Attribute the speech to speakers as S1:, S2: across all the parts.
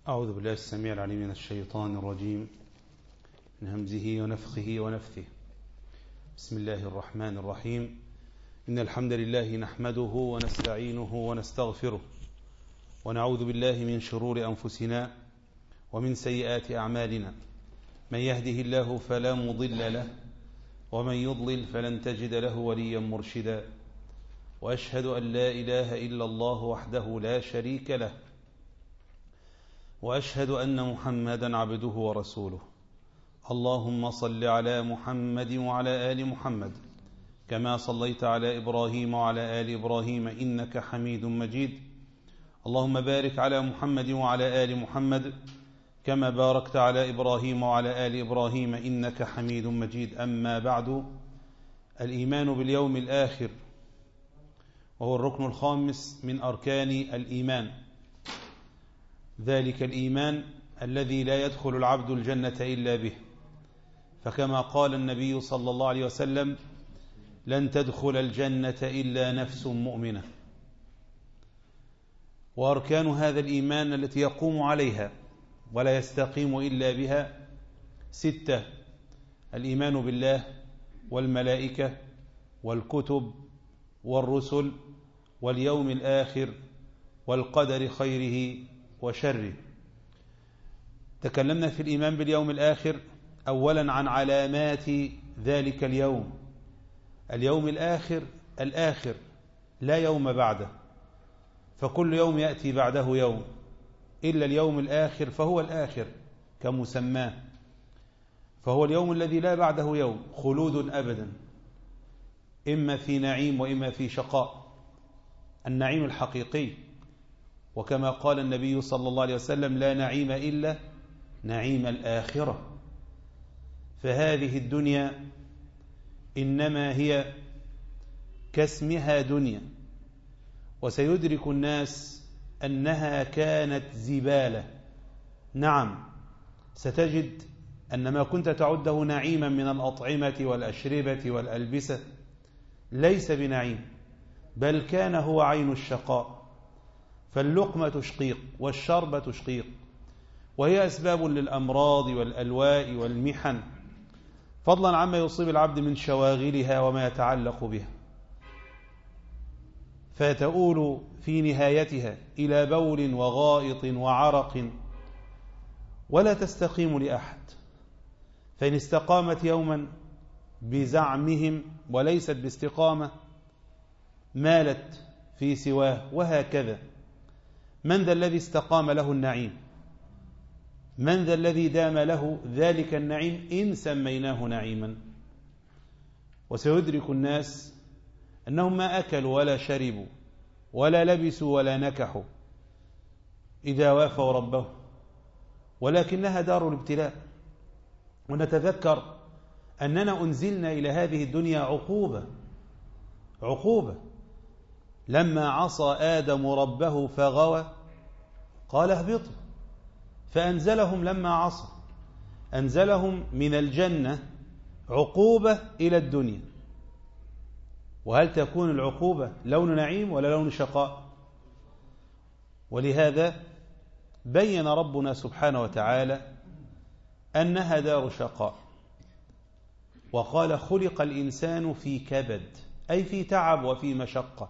S1: أعوذ بالله السميع العليم من الشيطان الرجيم من همزه ونفخه ونفثه. بسم الله الرحمن الرحيم. إن الحمد لله نحمده ونستعينه ونستغفره ونعوذ بالله من شرور أنفسنا ومن سيئات أعمالنا. من يهده الله فلا مضل له ومن يضلل فلن تجد له وليا مرشدا. وأشهد أن لا إله إلا الله وحده لا شريك له، وأشهد أن محمدا عبده ورسوله. اللهم صل على محمد وعلى آل محمد كما صليت على إبراهيم وعلى آل إبراهيم إنك حميد مجيد. اللهم بارك على محمد وعلى آل محمد كما باركت على إبراهيم وعلى آل إبراهيم إنك حميد مجيد. أما بعد، الإيمان باليوم الآخر وهو الركن الخامس من أركان الإيمان، ذلك الإيمان الذي لا يدخل العبد الجنة إلا به، فكما قال النبي صلى الله عليه وسلم: لن تدخل الجنة إلا نفس مؤمنة. وأركان هذا الإيمان التي يقوم عليها ولا يستقيم إلا بها 6: الإيمان بالله والملائكة والكتب والرسل واليوم الآخر والقدر خيره وشره. تكلمنا في الإيمان باليوم الآخر أولا عن علامات ذلك اليوم. اليوم الآخر الآخر لا يوم بعده، فكل يوم يأتي بعده يوم، إلا اليوم الآخر فهو الآخر كمسماه، فهو اليوم الذي لا بعده يوم، خلود أبدا، إما في نعيم وإما في شقاء. النعيم الحقيقي، وكما قال النبي صلى الله عليه وسلم: لا نعيم إلا نعيم الآخرة. فهذه الدنيا إنما هي كاسمها دنيا، وسيدرك الناس أنها كانت زبالة. نعم، ستجد أن ما كنت تعده نعيما من الأطعمة والأشربة والألبسة ليس بنعيم، بل كان هو عين الشقاء. فاللقمة تشقيق والشربة تشقيق، وهي أسباب للأمراض والألواء والمحن، فضلا عما يصيب العبد من شواغلها وما يتعلق بها، فتؤول في نهايتها إلى بول وغائط وعرق ولا تستقيم لأحد. فإن استقامت يوما بزعمهم وليست باستقامة مالت في سواه، وهكذا. من ذا الذي استقام له النعيم؟ من ذا الذي دام له ذلك النعيم إن سميناه نعيما؟ وسيدرك الناس أنهم ما أكلوا ولا شربوا ولا لبسوا ولا نكحوا إذا وافوا ربه، ولكنها دار الابتلاء. ونتذكر أننا أنزلنا إلى هذه الدنيا عقوبة. لما عصى آدم ربه فغوى قال: اهبطوا. فأنزلهم لما عصى، أنزلهم من الجنة عقوبة إلى الدنيا. وهل تكون العقوبة لون نعيم ولا لون شقاء؟ ولهذا بين ربنا سبحانه وتعالى أنها دار شقاء، وقال: خلق الإنسان في كبد، أي في تعب وفي مشقة.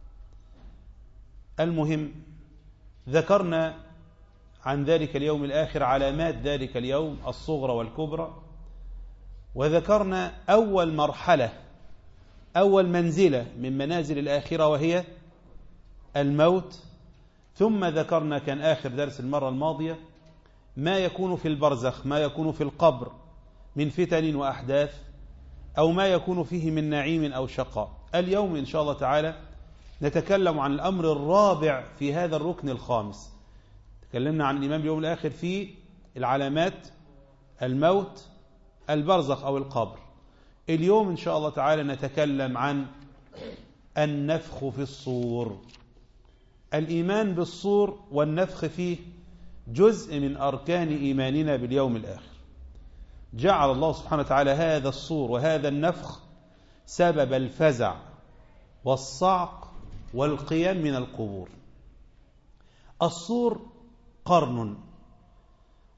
S1: المهم، ذكرنا عن ذلك اليوم الآخر علامات ذلك اليوم الصغرى والكبرى، وذكرنا أول مرحلة، أول منزلة من منازل الآخرة، وهي الموت. ثم ذكرنا، كان آخر درس المرة الماضية، ما يكون في البرزخ، ما يكون في القبر من فتن وأحداث، أو ما يكون فيه من نعيم أو شقاء. اليوم إن شاء الله تعالى نتكلم عن الأمر الرابع في هذا الركن الخامس. تكلمنا عن الإيمان باليوم الآخر في العلامات: الموت، البرزخ أو القبر. اليوم إن شاء الله تعالى نتكلم عن النفخ في الصور. الإيمان بالصور والنفخ فيه جزء من أركان إيماننا باليوم الآخر. جعل الله سبحانه وتعالى هذا الصور وهذا النفخ سبب الفزع والصعق والقيام من القبور. الصور قرن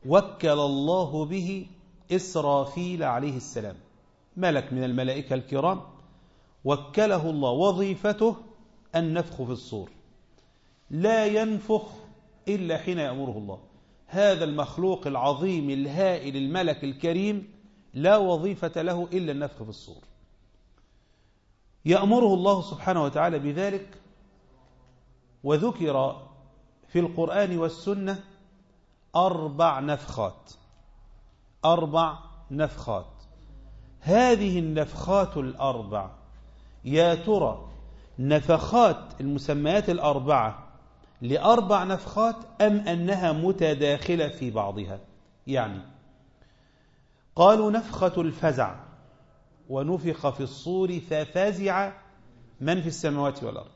S1: وكل الله به إسرافيل عليه السلام، ملك من الملائكة الكرام، وكله الله، وظيفته النفخ في الصور، لا ينفخ إلا حين يأمره الله. هذا المخلوق العظيم الهائل الملك الكريم لا وظيفة له إلا النفخ في الصور، يأمره الله سبحانه وتعالى بذلك. وذكر في القرآن والسنة 4 نفخات، 4 نفخات. هذه النفخات ال4 يا ترى نفخات المسميات ال4 ل4 نفخات أم أنها متداخلة في بعضها؟ يعني قالوا نفخة الفزع ونفخ في الصور ففزع من في السماوات والأرض،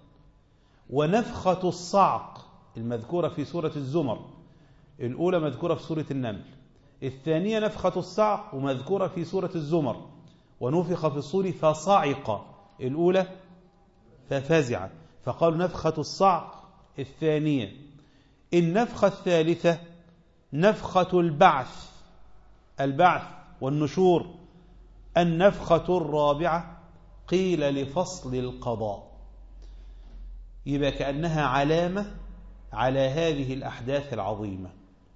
S1: ونفخة الصعق المذكورة في سورة الزمر، الأولى مذكورة في سورة النمل، الثانية نفخة الصعق ومذكورة في سورة الزمر، ونفخ في الصور فصعق، الأولى ففزع، فقالوا نفخة الصعق الثانية. النفخة الثالثة نفخة البعث، البعث والنشور. النفخة الرابعة قيل لفصل القضاء. يبقى كأنها علامة على هذه الأحداث العظيمة.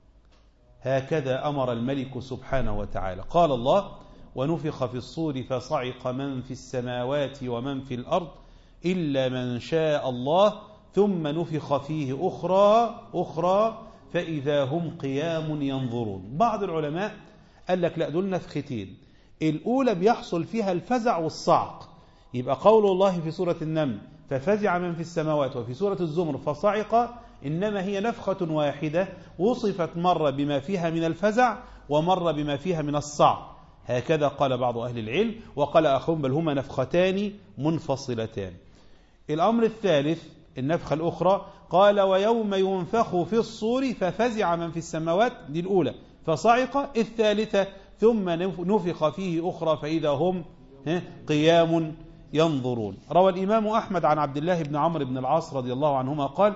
S1: هكذا أمر الملك سبحانه وتعالى. قال الله: ونفخ في الصور فصعق من في السماوات ومن في الأرض إلا من شاء الله ثم نفخ فيه أخرى فإذا هم قيام ينظرون. بعض العلماء قال لك لا، دول نفختين، الأولى بيحصل فيها الفزع والصعق، يبقى قول الله في سورة النمل ففزع من في السماوات، وفي سورة الزمر فصعق، إنما هي نفخة واحدة وصفت مرة بما فيها من الفزع ومرة بما فيها من الصعق. هكذا قال بعض أهل العلم، وقال آخرون بل هما نفختان منفصلتان. الأمر الثالث النفخة الأخرى قال: ويوم ينفخ في الصور ففزع من في السماوات، دي الأولى، فصعق. الثالثة ثم نفخ فيه أخرى فإذا هم قيام ينظرون. روى الإمام أحمد عن عبد الله بن عمرو بن العاص رضي الله عنهما قال: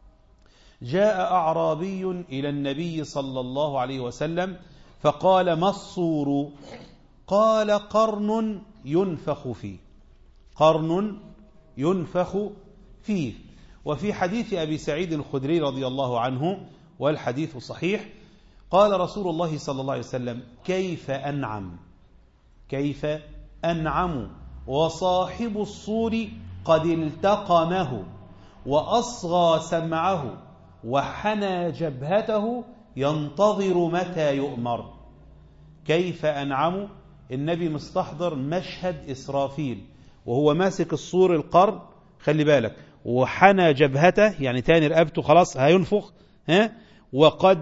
S1: جاء أعرابي إلى النبي صلى الله عليه وسلم فقال: ما الصور؟ قال: قرن ينفخ فيه، قرن ينفخ فيه. وفي حديث أبي سعيد الخدري رضي الله عنه والحديث صحيح، قال رسول الله صلى الله عليه وسلم: كيف أنعم، كيف أنعم وصاحب الصور قد التقمه وأصغى سمعه وحنى جبهته ينتظر متى يؤمر. كيف أنعم، النبي مستحضر مشهد إسرافيل وهو ماسك الصور القرن، خلي بالك، وحنى جبهته يعني تاني رقبته خلاص هينفخ، وقد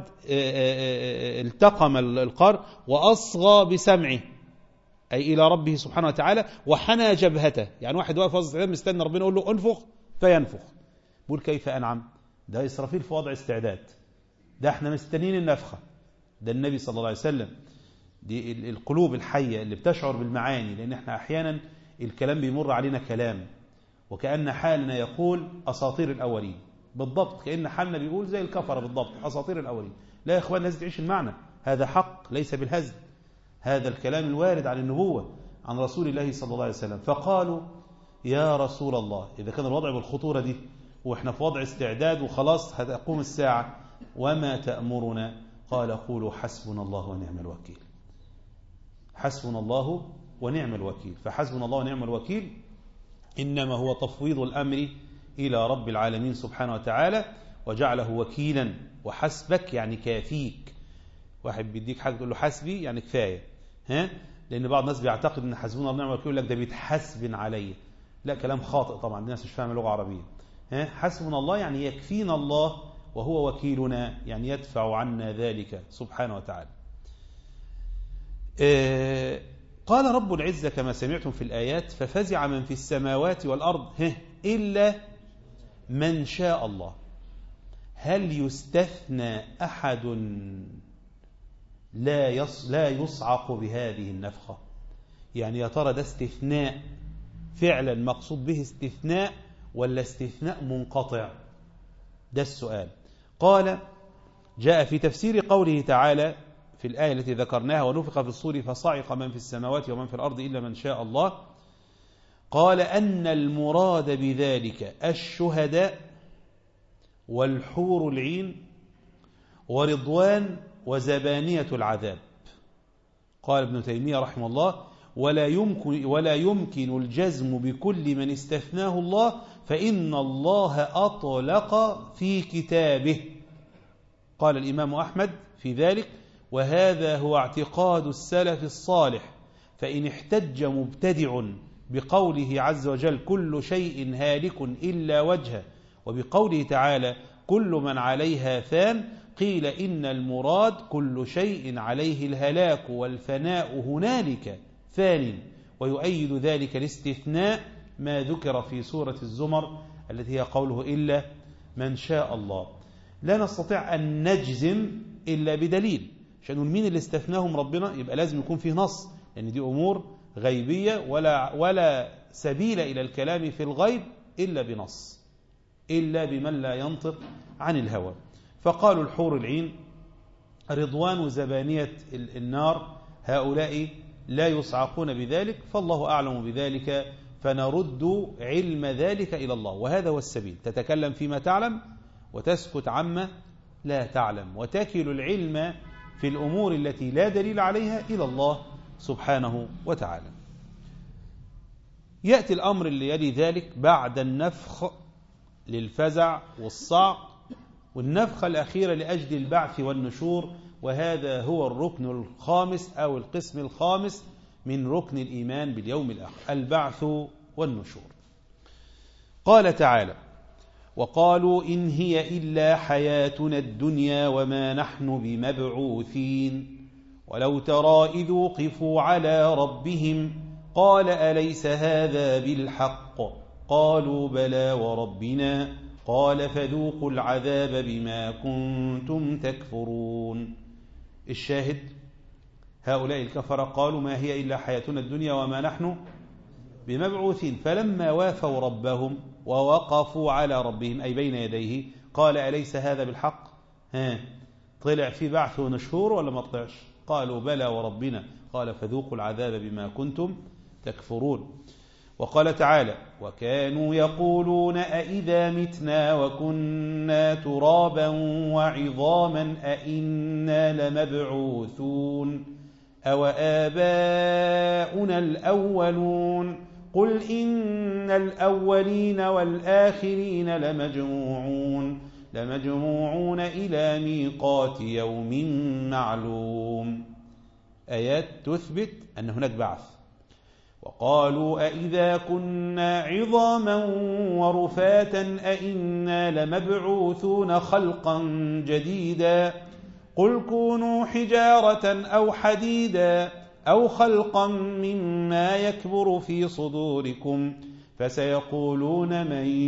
S1: التقم القرن، وأصغى بسمعه أي إلى ربه سبحانه وتعالى، وحنى جبهته يعني واحد واقف وسط مستني ربنا يقول له انفخ فينفخ. بقول كيف أنعم، ده إسرافيل في وضع استعداد، ده احنا مستنين النفخة، ده النبي صلى الله عليه وسلم. دي القلوب الحية اللي بتشعر بالمعاني، لأن احنا أحيانا الكلام بيمر علينا كلام وكأن حالنا يقول أساطير الأولين، بالضبط كأن حالنا بيقول زي الكفرة بالضبط أساطير الأولين. لا يا إخوان، لازم تعيش المعنى، هذا حق ليس بالهزل، هذا الكلام الوارد عن النبوة عن رسول الله صلى الله عليه وسلم. فقالوا: يا رسول الله، إذا كان الوضع بالخطورة دي وإحنا في وضع استعداد وخلاص هتقوم الساعة، وما تأمرنا؟ قال: قولوا حسبنا الله ونعم الوكيل. حسبنا الله ونعم الوكيل. فحسبنا الله ونعم الوكيل إنما هو تفويض الأمر إلى رب العالمين سبحانه وتعالى، وجعله وكيلا. وحسبك يعني كافيك، واحد بيديك حاجة تقول له حسبي يعني كفاية، لأن بعض الناس بيعتقد أن حسبنا الله ونعم الوكيل يقول لك ده بيتحسبن عليه، لا، كلام خاطئ طبعا، الناس مش فاهمة لغة عربية. حسبنا الله يعني يكفينا الله وهو وكيلنا، يعني يدفع عنا ذلك سبحانه وتعالى. قال رب العزة كما سمعتم في الآيات: ففزع من في السماوات والأرض إلا من شاء الله. هل يستثنى أحد لا يصعق بهذه النفخة؟ يعني يا ترى ده استثناء فعلا مقصود به استثناء ولا استثناء منقطع؟ ده السؤال. قال: جاء في تفسير قوله تعالى في الآية التي ذكرناها: ونفخ في الصور فصعق من في السماوات ومن في الأرض إلا من شاء الله، قال أن المراد بذلك الشهداء والحور العين ورضوان وزبانية العذاب. قال ابن تيمية رحمه الله: ولا يمكن الجزم بكل من استثناه الله، فإن الله أطلق في كتابه. قال الإمام أحمد في ذلك: وهذا هو اعتقاد السلف الصالح، فإن احتج مبتدع بقوله عز وجل: كل شيء هالك إلا وجهه، وبقوله تعالى: كل من عليها فان، قيل إن المراد كل شيء عليه الهلاك والفناء هنالك فان. ويؤيد ذلك الاستثناء ما ذكر في سورة الزمر التي هي قوله: إلا من شاء الله. لا نستطيع أن نجزم إلا بدليل، عشان نقول مين اللي استثناهم ربنا يبقى لازم يكون فيه نص، لأن دي أمور غيبية ولا سبيل إلى الكلام في الغيب إلا بنص، إلا بمن لا ينطق عن الهوى. فقالوا الحور العين رضوان زبانية النار، هؤلاء لا يصعقون بذلك، فالله أعلم بذلك، فنرد علم ذلك إلى الله، وهذا هو السبيل: تتكلم فيما تعلم وتسكت عما لا تعلم، وتكل العلم في الأمور التي لا دليل عليها إلى الله سبحانه وتعالى. يأتي الأمر اللي يلي ذلك بعد النفخ للفزع والصعق، والنفخة الأخيرة لأجل البعث والنشور، وهذا هو الركن الخامس أو القسم الخامس من ركن الإيمان باليوم الآخر: البعث والنشور. قال تعالى: وقالوا إن هي إلا حياتنا الدنيا وما نحن بمبعوثين. ولو ترى إذ وقفوا على ربهم قال أليس هذا بالحق؟ قالوا بلى وربنا، قال فذوقوا العذاب بما كنتم تكفرون. الشاهد: هؤلاء الكفرة قالوا ما هي إلا حياتنا الدنيا وما نحن بمبعوثين، فلما وافوا ربهم ووقفوا على ربهم أي بين يديه قال أليس هذا بالحق؟ طلع في بعث ونشور ولا ما طلعش؟ قالوا بلى وربنا، قال فذوقوا العذاب بما كنتم تكفرون. وقال تعالى: وكانوا يقولون أئذا متنا وكنا ترابا وعظاما أئنا لمبعوثون أو آباؤنا الأولون قل إن الأولين والآخرين لمجموعون إلى ميقات يوم معلوم. آيات تثبت أن هناك بعث. وقالوا أئذا كنا عظاما ورفاتا أئنا لمبعوثون خلقا جديدا قل كونوا حجارة أو حديدا أو خلقا مما يكبر في صدوركم فسيقولون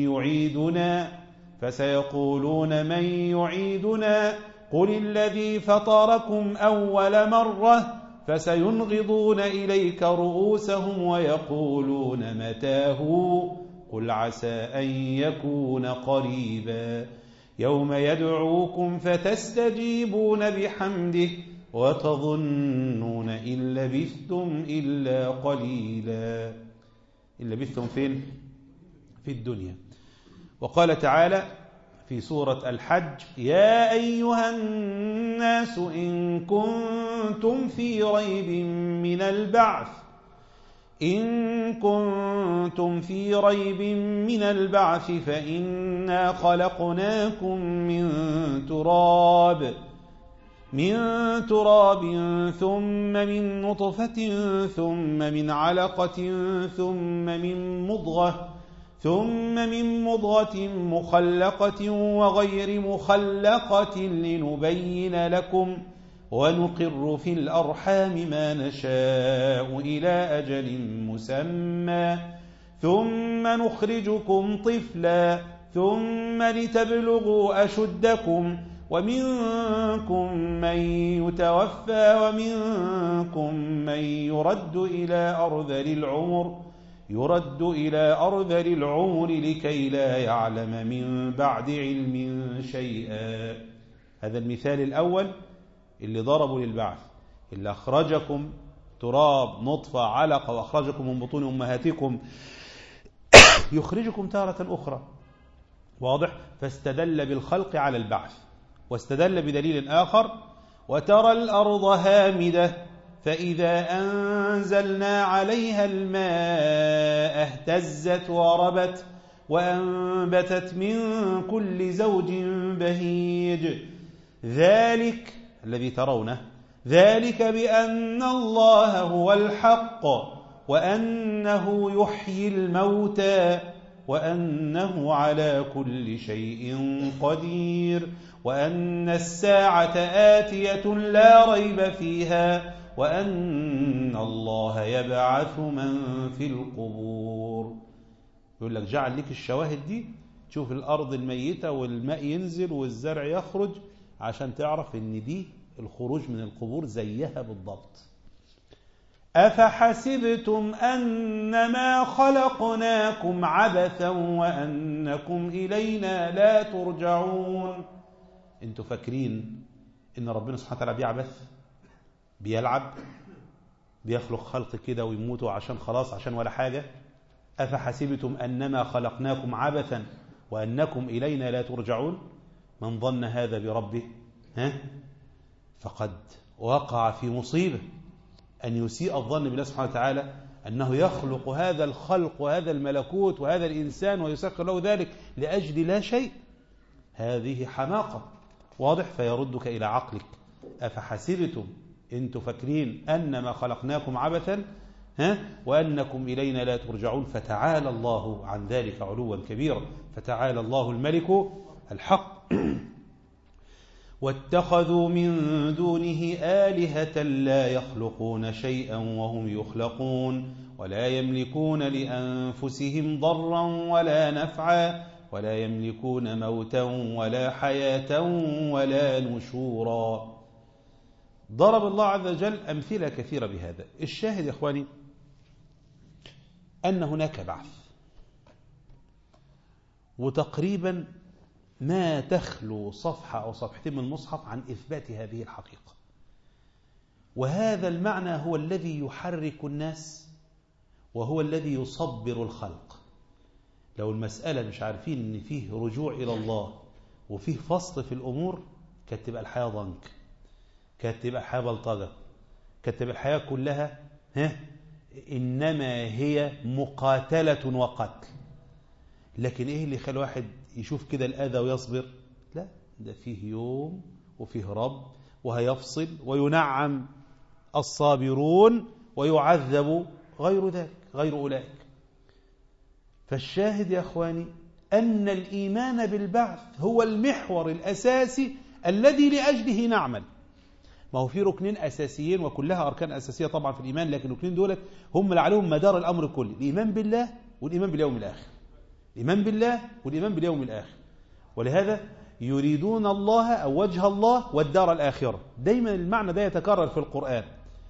S1: من يعيدنا قل الذي فطركم أول مرة فسينغضون إليك رؤوسهم ويقولون متاه قل عسى أن يكون قريبا يوم يدعوكم فتستجيبون بحمده وتظنون إن لبثتم إلا قليلا. إن لبثتم فين؟ في الدنيا. وقال تعالى في سورة الحج: يا أيها الناس إن كنتم في ريب من البعث فإنا خلقناكم من تراب ثم من نطفة ثم من علقة ثم من مضغة مخلقة وغير مخلقة لنبين لكم ونقر في الأرحام ما نشاء إلى أجل مسمى ثم نخرجكم طفلا ثم لتبلغوا أشدكم ومنكم من يتوفى ومنكم من يرد إلى أرذل العمر لكي لا يعلم من بعد علم شيئا. هذا المثال الأول اللي ضربوا للبعث، اللي أخرجكم تراب نطفة علقة وأخرجكم من بطون أمهاتكم يخرجكم تارة أخرى. واضح؟ فاستدل بالخلق على البعث، واستدل بدليل آخر: وترى الأرض هامدة فإذا أنزلنا عليها الماء اهتزت وربت وأنبتت من كل زوج بهيج ذلك الذي ترونه ذلك بأن الله هو الحق وأنه يحيي الموتى وأنه على كل شيء قدير وأن الساعة آتية لا ريب فيها وأن الله يبعث من في القبور. يقول لك جعل لك الشواهد دي، تشوف الأرض الميتة والماء ينزل والزرع يخرج عشان تعرف ان دي الخروج من القبور زيها بالضبط. أفحسبتم أنما خلقناكم عبثا وأنكم إلينا لا ترجعون. انتوا فاكرين ان ربنا سبحانه وتعالى بيعبث، بيلعب، بيخلق خلق كده ويموتوا عشان خلاص عشان ولا حاجة؟ أفحسبتم أنما خلقناكم عبثا وأنكم إلينا لا ترجعون. من ظن هذا بربه فقد وقع في مصيبة، أن يسيء الظن بالله سبحانه وتعالى أنه يخلق هذا الخلق وهذا الملكوت وهذا الإنسان ويسخر له ذلك لأجل لا شيء. هذه حماقة. واضح؟ فيردك إلى عقلك. أفحسبتم، أنتم فاكرين أنما خلقناكم عبثا وأنكم إلينا لا ترجعون. فتعالى الله عن ذلك علوا كبيرا، فتعالى الله الملك الحق. واتخذوا من دونه آلهة لا يخلقون شيئا وهم يخلقون ولا يملكون لأنفسهم ضرا ولا نفعا ولا يملكون موتا ولا حياة ولا نشورا. ضرب الله عز وجل أمثلة كثيرة بهذا. الشاهد يا إخواني أن هناك بعث، وتقريبا ما تخلو صفحة أو صفحتين من المصحف عن إثبات هذه الحقيقة. وهذا المعنى هو الذي يحرك الناس وهو الذي يصبر الخلق. لو المسألة مش عارفين أن فيه رجوع إلى الله وفيه فصل في الأمور، كانت تبقى الحياة ضنك، كانت تبقى الحياة بلطجة، كانت تبقى الحياة كلها إنما هي مقاتلة وقتل. لكن إيه اللي يخلي واحد يشوف كده الأذى ويصبر؟ لا، ده فيه يوم وفيه رب وهيفصل وينعم الصابرون ويعذب غير ذلك، غير أولئك. فالشاهد يا أخواني أن الإيمان بالبعث هو المحور الأساسي الذي لأجله نعمل. ما هو في ركنين أساسيين وكلها أركان أساسية طبعا في الإيمان، لكن الركنين دولت هم اللي عليهم مدار الأمر كله: الإيمان بالله والإيمان باليوم الآخر. الإيمان بالله والإيمان باليوم الآخر. ولهذا يريدون الله أو وجه الله والدار الآخرة. دايما المعنى ده يتكرر في القرآن.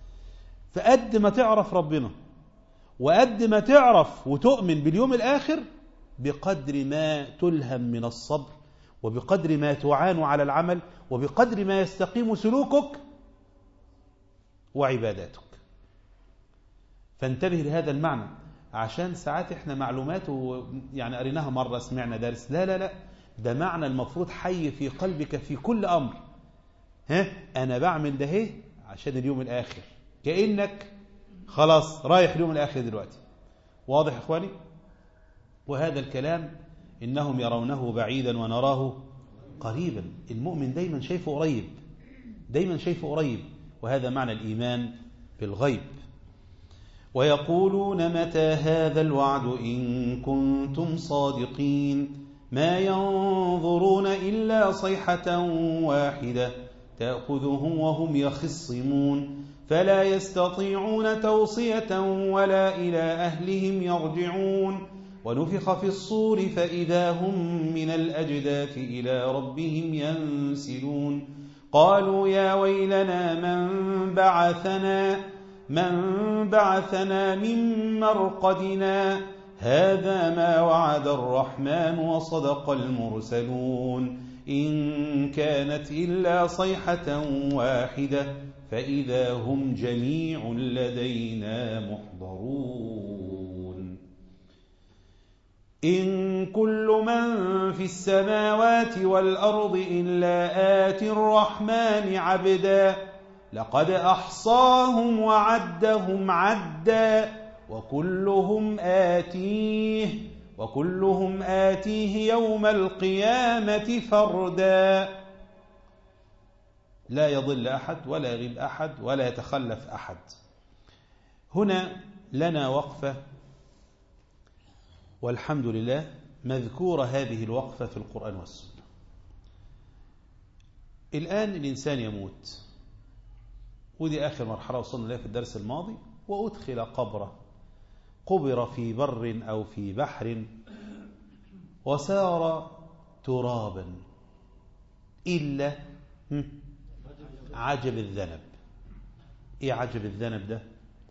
S1: فقد ما تعرف ربنا وقد ما تعرف وتؤمن باليوم الآخر، بقدر ما تلهم من الصبر وبقدر ما تعان على العمل وبقدر ما يستقيم سلوكك وعباداتك. فانتبه لهذا المعنى، عشان ساعات احنا معلومات يعني قريناها مرة، سمعنا درس. لا لا لا، ده معنى المفروض حي في قلبك في كل أمر. أنا بعمل ده عشان اليوم الآخر، كأنك خلاص رايح اليوم الآخر دلوقتي. واضح يا إخواني؟ وهذا الكلام إنهم يرونه بعيدا ونراه قريبا. المؤمن دايما شايفه قريب، دايما شايفه قريب. وهذا معنى الإيمان بالغيب. ويقولون متى هذا الوعد إن كنتم صادقين ما ينظرون إلا صيحة واحدة تأخذهم وهم يخصمون فلا يستطيعون توصية ولا إلى أهلهم يرجعون ونفخ في الصور فإذا هم من الأجداث إلى ربهم ينسلون قالوا يا ويلنا من بعثنا من مرقدنا هذا ما وعد الرحمن وصدق المرسلون إن كانت إلا صيحة واحدة فإذا هم جميع لدينا محضرون إن كل من في السماوات والأرض إلا آتي الرحمن عبدا لقد أحصاهم وعدهم عدا وكلهم آتيه يوم القيامة فردا لا يضل أحد ولا يغيب أحد ولا يتخلف أحد. هنا لنا وقفة والحمد لله مذكورة هذه الوقفة في القرآن والسنة. الآن الإنسان يموت، ودي آخر مرحلة وصلنا لها في الدرس الماضي، وأدخل قبره، قبر في بر أو في بحر وسار ترابا إلا عجب الذنب. إيه عجب الذنب ده؟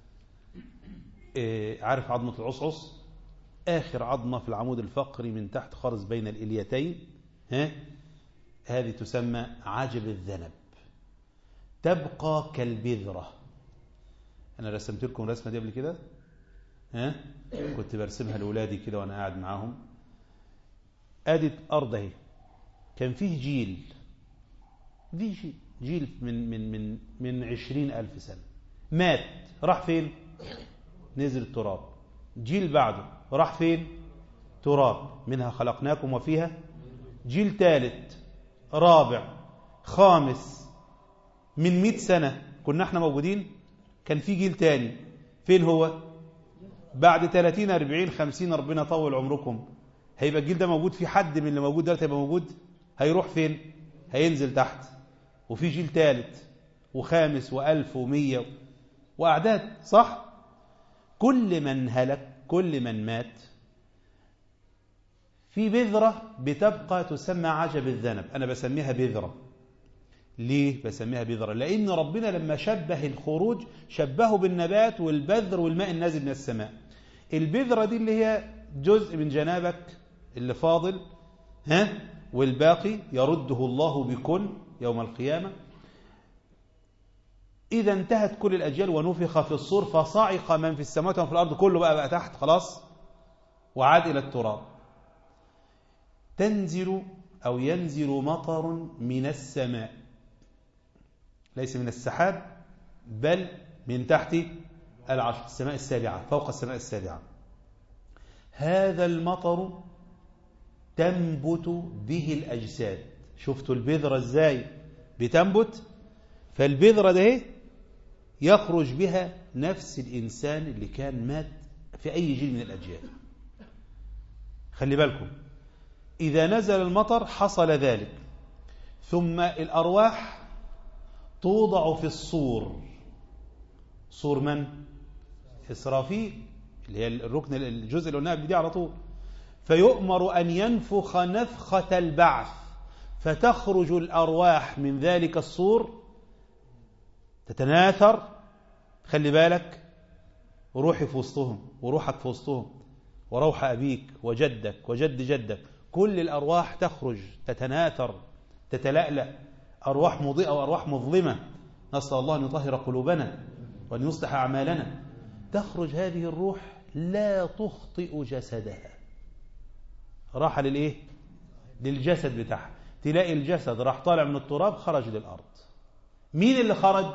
S1: عارف عظمة العصعص؟ آخر عظمة في العمود الفقري من تحت خالص بين الإليتين، هذه تسمى عجب الذنب، تبقى كالبذرة. أنا رسمت لكم الرسمة دي قبل كده، كنت برسمها لأولادي كده وأنا قاعد معاهم. أدي أرض اهي، كان فيه جيل، دي جيل من 20,000 سنة، مات، راح فين؟ نزل التراب. جيل بعده راح فين؟ تراب، منها خلقناكم وفيها. جيل ثالث رابع خامس، من 100 سنة كنا احنا موجودين، كان في جيل تاني، فين هو؟ بعد 30 40 50 ربنا طول عمركم، هيبقى الجيل ده موجود؟ في حد من اللي موجود ده هيبقى موجود؟ هيروح فين؟ هينزل تحت. وفي جيل ثالث وخامس و1100 وأعداد، صح؟ كل من هلك، كل من مات، في بذرة بتبقى تسمى عجب الذنب. أنا بسميها بذرة. ليه بسميها بذرة؟ لأن ربنا لما شبه الخروج شبهه بالنبات والبذر والماء النازل من السماء. البذرة دي اللي هي جزء من جنابك اللي فاضل، والباقي يرده الله بكل يوم القيامة. إذا انتهت كل الأجيال ونفخ في الصور فصعق من في السماوات ومن في الأرض، كله بقى تحت خلاص، وعاد إلى التراب. تنزل أو ينزل مطر من السماء، ليس من السحاب بل من تحت العرش، السماء السابعة، فوق السماء السابعة. هذا المطر تنبت به الأجساد. شفتوا البذرة ازاي بتنبت؟ فالبذرة ده يخرج بها نفس الإنسان اللي كان مات في أي جيل من الأجيال. خلي بالكم، إذا نزل المطر حصل ذلك، ثم الأرواح توضع في الصور. صور من؟ إسرافيل، اللي هي الركن، الجزء اللي قلناه بدي على طول. فيؤمر أن ينفخ نفخة البعث، فتخرج الأرواح من ذلك الصور تتناثر. خلي بالك، وروحي في وسطهم وروحك في وسطهم، وروح أبيك وجدك وجد جدك، كل الأرواح تخرج تتناثر تتلألأ، أرواح مضيئة وأرواح مظلمة. نسأل الله أن يطهر قلوبنا وأن يصلح أعمالنا. تخرج هذه الروح لا تخطئ جسدها، راح للإيه؟ للجسد بتاعها. تلاقي الجسد راح طالع من التراب خرج للأرض. مين اللي خرج؟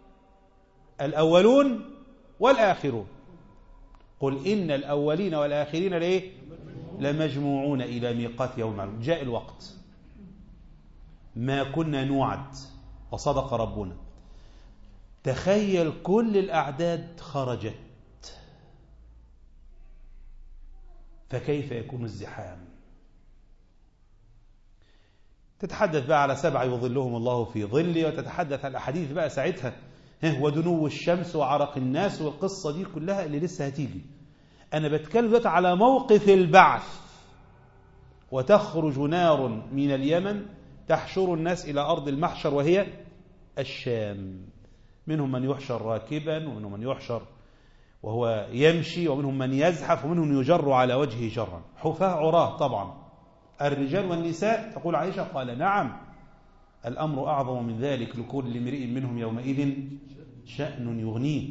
S1: الأولون والآخرون. قل إن الأولين والآخرين لإيه؟ لمجموعون إلى ميقات يوم معلوم. جاء الوقت، ما كنا نوعد وصدق ربنا. تخيل كل الأعداد خرجت، فكيف يكون الزحام؟ تتحدث بقى على 7 يظلهم الله في ظله، وتتحدث عن الأحاديث بقى ساعتها، ودنو الشمس وعرق الناس والقصة دي كلها اللي لسه هتيجي. أنا بتكلم دلوقتي على موقف البعث. وتخرج نار من اليمن تحشر الناس إلى أرض المحشر وهي الشام. منهم من يحشر راكبا، ومنهم من يحشر وهو يمشي، ومنهم من يزحف، ومنهم يجر على وجهه جرا، حفاة عراه طبعا، الرجال والنساء؟ تقول عائشة قال نعم، الأمر أعظم من ذلك، لكل امرئ منهم يومئذ شأن يغنيه.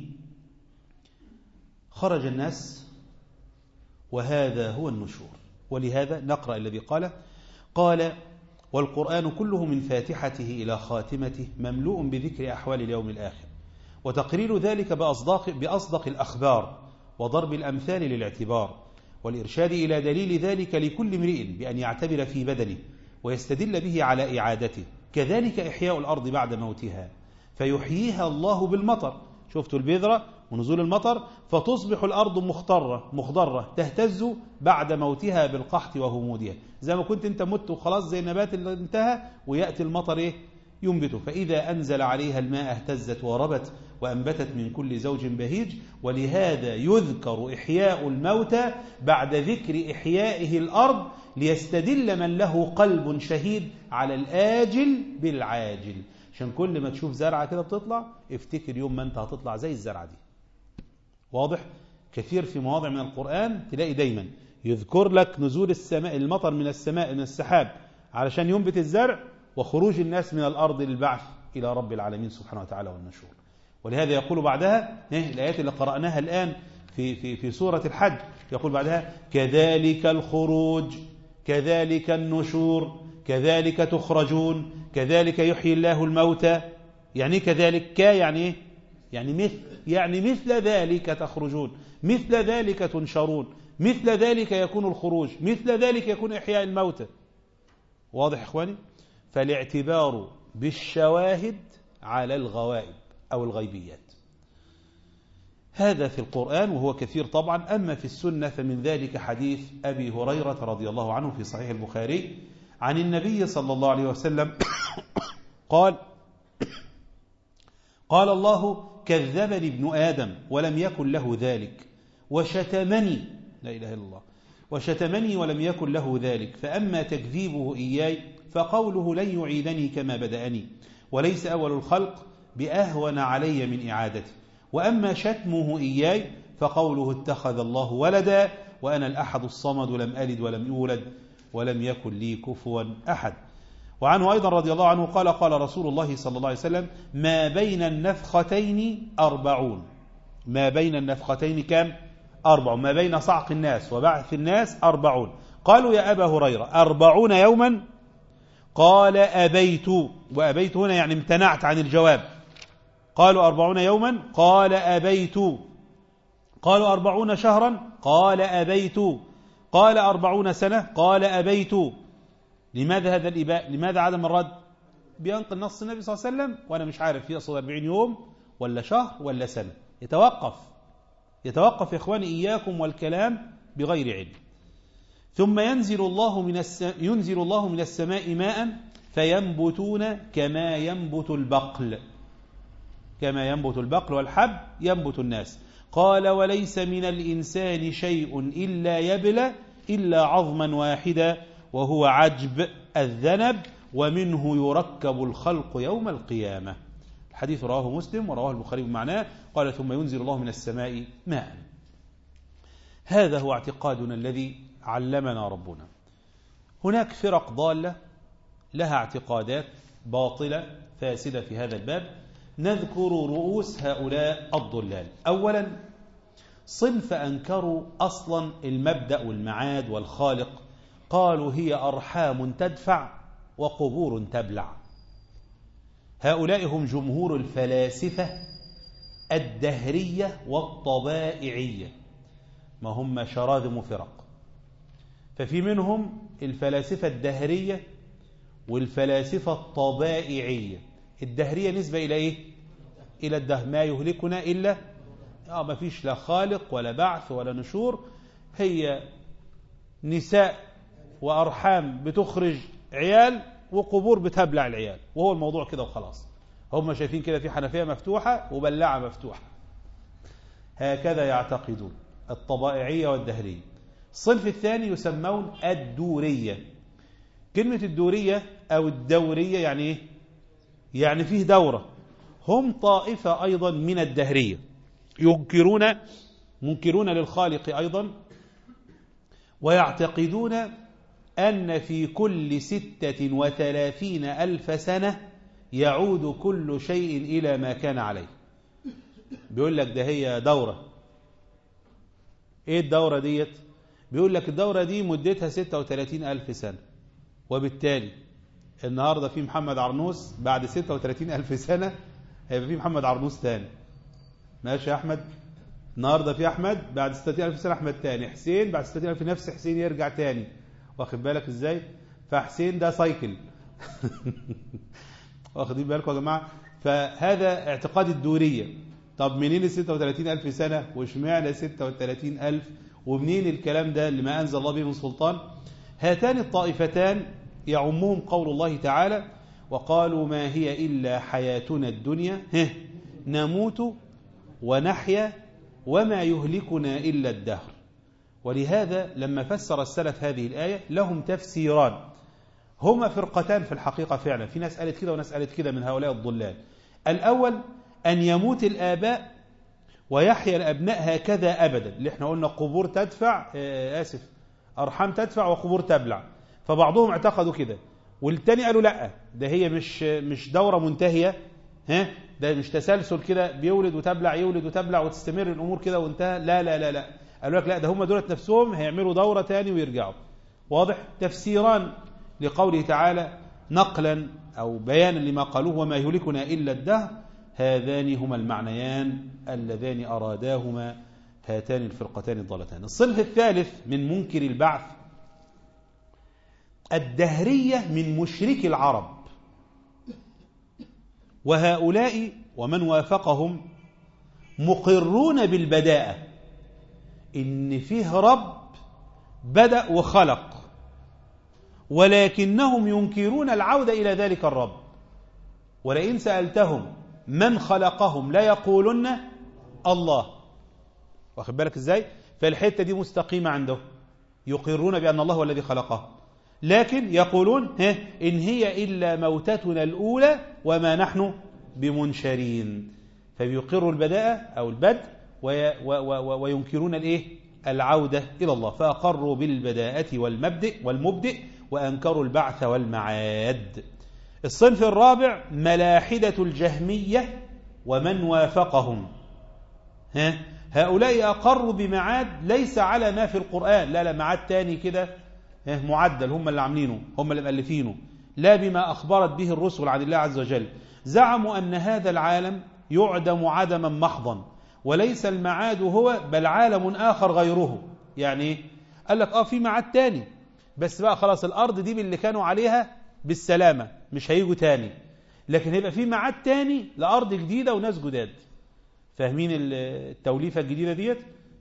S1: خرج الناس وهذا هو النشور. ولهذا نقرأ الذي قال والقرآن كله من فاتحته إلى خاتمته مملوء بذكر أحوال اليوم الآخر، وتقرير ذلك بأصدق الأخبار، وضرب الأمثال للاعتبار، والإرشاد إلى دليل ذلك لكل امرئ بأن يعتبر في بدنه ويستدل به على إعادته. كذلك إحياء الأرض بعد موتها، فيحييها الله بالمطر، شفتوا البذرة ونزول المطر، فتصبح الأرض مخضرة تهتز بعد موتها بالقحط وهمودها، زي ما كنت انت مت وخلاص زي النبات اللي انتهى، ويأتي المطر ينبته، فإذا أنزل عليها الماء اهتزت وربت وأنبتت من كل زوج بهيج. ولهذا يذكر إحياء الموتى بعد ذكر إحيائه الأرض، ليستدل من له قلب شهيد على الآجل بالعاجل. عشان كل ما تشوف زرعة كده بتطلع افتكر يوم ما انت هتطلع زي الزرعة دي. واضح؟ كثير في مواضع من القرآن تلاقي دايما يذكر لك نزول السماء، المطر من السماء من السحاب علشان ينبت الزرع، وخروج الناس من الأرض للبعث إلى رب العالمين سبحانه وتعالى والنشور. ولهذا يقول بعدها الآيات اللي قرأناها الآن في سورة الحج، يقول بعدها كذلك الخروج كذلك النشور كذلك تخرجون كذلك يحيي الله الموتى. يعني كذلك يعني يعني مثل ذلك تخرجون، مثل ذلك تنشرون، مثل ذلك يكون الخروج، مثل ذلك يكون إحياء الموتى. واضح إخواني؟ فالاعتبار بالشواهد على الغوائب أو الغيبيات، هذا في القرآن وهو كثير طبعا. أما في السنة فمن ذلك حديث أبي هريرة رضي الله عنه في صحيح البخاري عن النبي صلى الله عليه وسلم قال الله كذبني ابن آدم ولم يكن له ذلك، وشتمني، لا إله إلا الله، وشتمني ولم يكن له ذلك، فأما تكذيبه إياي فقوله لن يعيدني كما بدأني، وليس أول الخلق بأهون علي من إعادته، وأما شتمه إياي فقوله اتخذ الله ولدا وأنا الأحد الصمد لم ألد ولم يولد ولم يكن لي كفوا أحد. وعنه أيضا رضي الله عنه قال رسول الله صلى الله عليه وسلم ما بين النفختين 40. ما بين النفختين كم؟ 4. ما بين صعق الناس وبعث الناس 40. قالوا يا أبا هريرة 40 يوما؟ قال أبيت، وأبيت هنا يعني امتنعت عن الجواب. قالوا 40 يوما؟ قال أبيت. قالوا 40 شهرا؟ قال أبيت. قال 40 سنة؟ قال أبيت. لماذا هذا الإباء؟ لماذا عدم الرد؟ بينقل نص النبي صلى الله عليه وسلم وأنا مش عارف يقصد 40 يوم ولا شهر ولا سنة. يتوقف يا إخواني إياكم والكلام بغير علم. ثم ينزل الله من السماء ماء فينبتون كما ينبت البقل والحب ينبت الناس. قال وليس من الإنسان شيء إلا يبلى إلا عظما واحدا وهو عجب الذنب ومنه يركب الخلق يوم القيامة. الحديث رواه مسلم ورواه البخاري بمعناه. قال ثم ينزل الله من السماء ماء. هذا هو اعتقادنا الذي علمنا ربنا. هناك فرق ضالة لها اعتقادات باطلة فاسدة في هذا الباب. نذكر رؤوس هؤلاء الضلال. أولا صنف أنكروا أصلا المبدأ والمعاد والخالق، قالوا هي أرحام تدفع وقبور تبلع. هؤلاء هم جمهور الفلاسفة الدهرية والطبائعية، ما هم شراذم فرق. ففي منهم الفلاسفة الدهرية والفلاسفة الطبائعية. الدهرية نسبة إلى إيه؟ إلى الدهر، ما يهلكنا إلا ما فيش لا خالق ولا بعث ولا نشور، هي نساء وأرحام بتخرج عيال وقبور بتبلع العيال، وهو الموضوع كده وخلاص. هم شايفين كده في حنفية مفتوحة وبلعة مفتوحة، هكذا يعتقدون الطبائعية والدهرية. الصنف الثاني يسمون الدورية. كلمة الدورية أو الدورية يعني إيه؟ يعني فيه دورة. هم طائفة أيضا من الدهرية، منكرون للخالق أيضا، ويعتقدون أن في كل 36,000 سنة يعود كل شيء إلى ما كان عليه. بيقول لك ده هي دورة. إيه الدورة ديت؟ بيقول لك الدورة دي مدتها 36,000 سنة، وبالتالي النهاردة في محمد عرنوس، بعد 36,000 سنة هيبقى في محمد عرنوس تاني. ماشي يا أحمد؟ النهاردة في أحمد، بعد 36,000 سنة أحمد تاني، حسين بعد 36,000 نفس حسين يرجع تاني. واخد بالك إزاي؟ فحسين ده سايكل. واخدين بالكم يا جماعة؟ فهذا اعتقاد الدورية. طب منين 36,000 سنة واشمعنى 36,000 ومنين الكلام ده اللي ما أنزل الله به من سلطان؟ هاتان الطائفتان يعمهم قول الله تعالى: وقالوا ما هي إلا حياتنا الدنيا نموت ونحيا وما يهلكنا إلا الدهر. ولهذا لما فسر السلف هذه الآية لهم تفسيران، هما فرقتان في الحقيقة فعلا، في ناس قالت كده وناس قالت كده من هؤلاء الضلال. الأول أن يموت الآباء ويحيا الأبناء هكذا أبدا، اللي احنا قلنا قبور تدفع، أرحام تدفع وقبور تبلع. فبعضهم اعتقدوا كده، والتاني قالوا لا، ده هي مش دورة منتهية، ده مش تسلسل كده بيولد وتبلع يولد وتبلع وتستمر الأمور كده وانتهى. لا لا لا لا، قالوا لك لا، ده هم دولت نفسهم هيعملوا دورة تاني ويرجعوا. واضح؟ تفسيران لقوله تعالى نقلا أو بيانا لما قالوه وما يهلكنا إلا الدهر، هذان هما المعنيان اللذان أراداهما هاتان الفرقتان الضالتان. الصنف الثالث من منكر البعث الدهرية من مشرك العرب، وهؤلاء ومن وافقهم مقرون بالبداءة، إن فيه رب بدأ وخلق، ولكنهم ينكرون العودة إلى ذلك الرب. ولئن سألتهم من خلقهم لا يقولن الله. واخد بالك ازاي؟ فالحتة دي مستقيمة عندهم، يقرون بأن الله هو الذي خلقه، لكن يقولون إن هي إلا موتتنا الأولى وما نحن بمنشرين. فبيقروا البداءة أو البدء وينكرون العودة إلى الله، فأقروا بالبداءة والمبدئ وأنكروا البعث والمعاد. الصنف الرابع ملاحدة الجهمية ومن وافقهم، هؤلاء أقروا بمعاد ليس على ما في القرآن، لا معاد تاني كده معدل، هم اللي عاملينه، هم اللي مؤلفينه، لا بما أخبرت به الرسل عن الله عز وجل. زعموا أن هذا العالم يعدم عدما محضا، وليس المعاد هو بل عالم آخر غيره. يعني قال لك في معاد تاني، بس بقى خلاص الأرض دي باللي كانوا عليها بالسلامة، مش هيجوا تاني، لكن هيبقى في معاد تاني لأرض جديدة وناس جداد. فاهمين التوليفة الجديدة ديت؟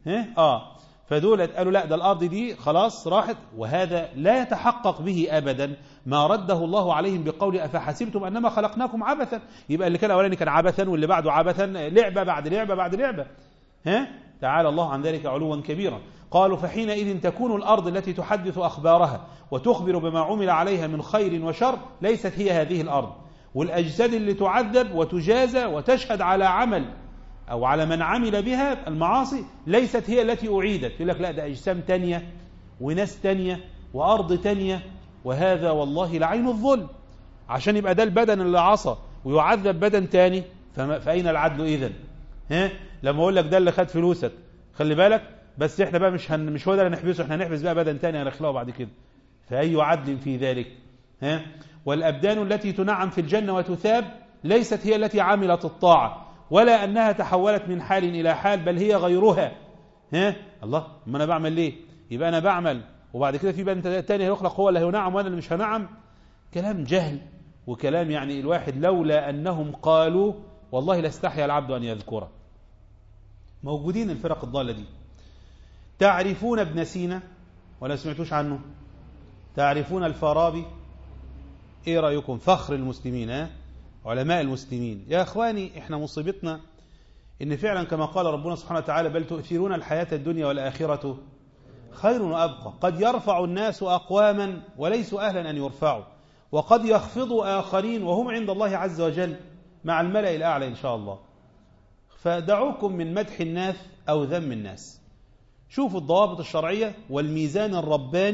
S1: فدول قالوا لا، ده الأرض دي خلاص راحت، وهذا لا يتحقق به أبدا ما رده الله عليهم بقول أفحسبتم أنما خلقناكم عبثا. يبقى اللي كان أولاني كان عبثا، واللي بعده عبثا، لعبة بعد لعبة بعد لعبة. تعالى الله عن ذلك علوا كبيرا. قالوا فحينئذ تكون الأرض التي تحدث أخبارها وتخبر بما عمل عليها من خير وشر ليست هي هذه الأرض، والأجساد اللي تعذب وتجازى وتشهد على عمل أو على من عمل بها المعاصي ليست هي التي أعيدت. يقول لك لا، ده أجسام تانية وناس تانية وأرض تانية، وهذا والله لعين الظلم. عشان يبقى ده البدن اللي عصى ويعذب بدن تاني، فأين العدل إذن؟ لما أقول لك ده اللي خد فلوسك خلي بالك، بس احنا بقى مش هو ده اللي نحبسه، احنا هنحبس بقى بدن تاني هنخلقه بعد كده، فأي عدل في ذلك؟ والأبدان التي تنعم في الجنة وتثاب ليست هي التي عملت الطاعة، ولا أنها تحولت من حال إلى حال، بل هي غيرها. الله، ما أنا بعمل ليه؟ يبقى أنا بعمل وبعد كده في بدن تاني هيخلق هو اللي هينعم وأنا اللي مش هنعم. كلام جهل وكلام يعني الواحد لولا أنهم قالوا والله لاستحيا العبد أن يذكره. موجودين الفرق الضالة دي. تعرفون ابن سينا ولا سمعتوش عنه؟ تعرفون الفارابي؟ ايه رأيكم؟ فخر المسلمين، علماء المسلمين. يا اخواني، احنا مصيبتنا ان فعلا كما قال ربنا سبحانه وتعالى بل تؤثرون الحياة الدنيا والآخرة خير وأبقى. قد يرفع الناس أقواما وليسوا أهلا أن يرفعوا، وقد يخفضوا آخرين وهم عند الله عز وجل مع الملأ الأعلى إن شاء الله. فدعوكم من مدح الناس أو ذم الناس، شوفوا الضوابط الشرعية والميزان الرباني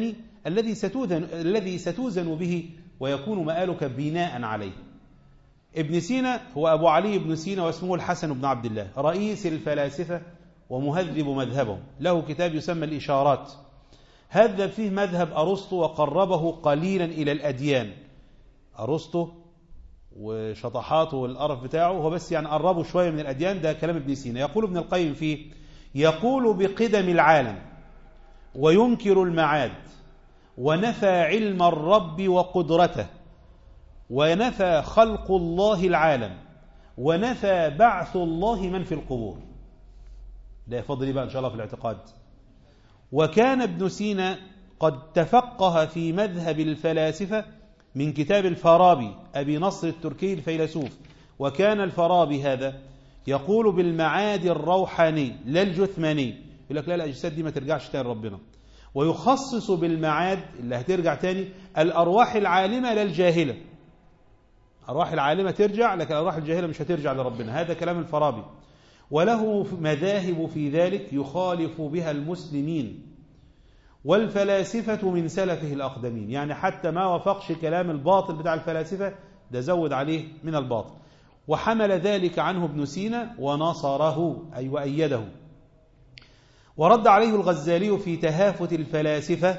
S1: الذي ستوزن به ويكون مآلك بناء عليه. ابن سينا هو أبو علي بن سينا واسمه الحسن بن عبد الله، رئيس الفلاسفة ومهذب مذهبهم، له كتاب يسمى الإشارات، هذب فيه مذهب أرسطو وقربه قليلا إلى الأديان. أرسطو وشطحاته والقرف بتاعه هو بس يعني قربه شوية من الأديان، ده كلام ابن سينا. يقول ابن القيم فيه: يقول بقدم العالم وينكر المعاد، ونفى علم الرب وقدرته، ونفى خلق الله العالم، ونفى بعث الله من في القبور. ده يفضل بقى إن شاء الله في الاعتقاد. وكان ابن سينا قد تفقه في مذهب الفلاسفة من كتاب الفارابي أبي نصر التركي الفيلسوف. وكان الفارابي هذا يقول بالمعاد الروحاني لا الجثماني، يقول لك لا الأجساد دي ما ترجعش تاني ربنا، ويخصص بالمعاد اللي هترجع تاني الأرواح العالمة لا الجاهلة. أرواح العالمة ترجع، لكن الأرواح الجاهلة مش هترجع لربنا. هذا كلام الفارابي، وله مذاهب في ذلك يخالف بها المسلمين والفلاسفة من سلفه الأقدمين. يعني حتى ما وافقش كلام الباطل بتاع الفلاسفة ده زود عليه من الباطل، وحمل ذلك عنه ابن سينا ونصره أي وأيده. ورد عليه الغزالي في تهافت الفلاسفة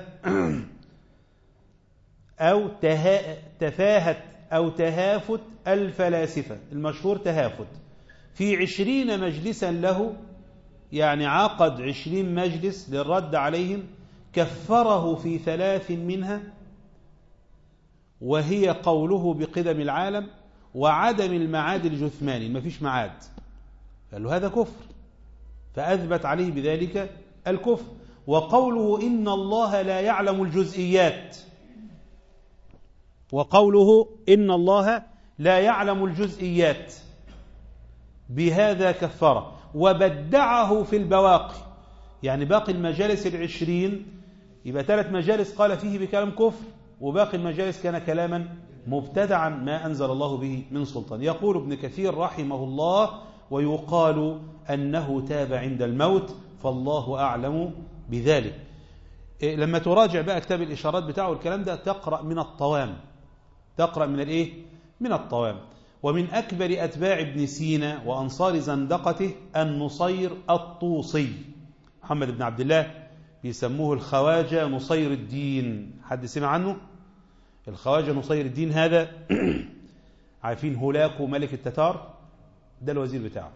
S1: أو تهافت الفلاسفة، المشهور تهافت، في 20 مجلسا له، يعني عقد 20 مجلس للرد عليهم، كفره في 3 منها، وهي قوله بقدم العالم وعدم المعاد الجثماني، ما فيش معاد، قال له هذا كفر، فأثبت عليه بذلك الكفر. وقوله إن الله لا يعلم الجزئيات، وقوله إن الله لا يعلم الجزئيات، بهذا كفره. وبدعه في البواقي، يعني باقي المجالس 20 يبقى 3 مجالس قال فيه بكلام كفر، وباقي المجالس كان كلاما مبتدعا ما أنزل الله به من سلطان. يقول ابن كثير رحمه الله: ويقال أنه تاب عند الموت، فالله أعلم بذلك. لما تراجع بقى كتاب الإشارات بتاعه الكلام ده تقرأ من الطوام، تقرأ من الإيه؟ من الطوام. ومن أكبر أتباع ابن سينا وأنصار زندقته النصير الطوسي، محمد بن عبد الله، بيسموه الخواجة نصير الدين. حد سمع عنه؟ الخواجة نصير الدين هذا عارفين هولاكو ملك التتار؟ ده الوزير بتاعه،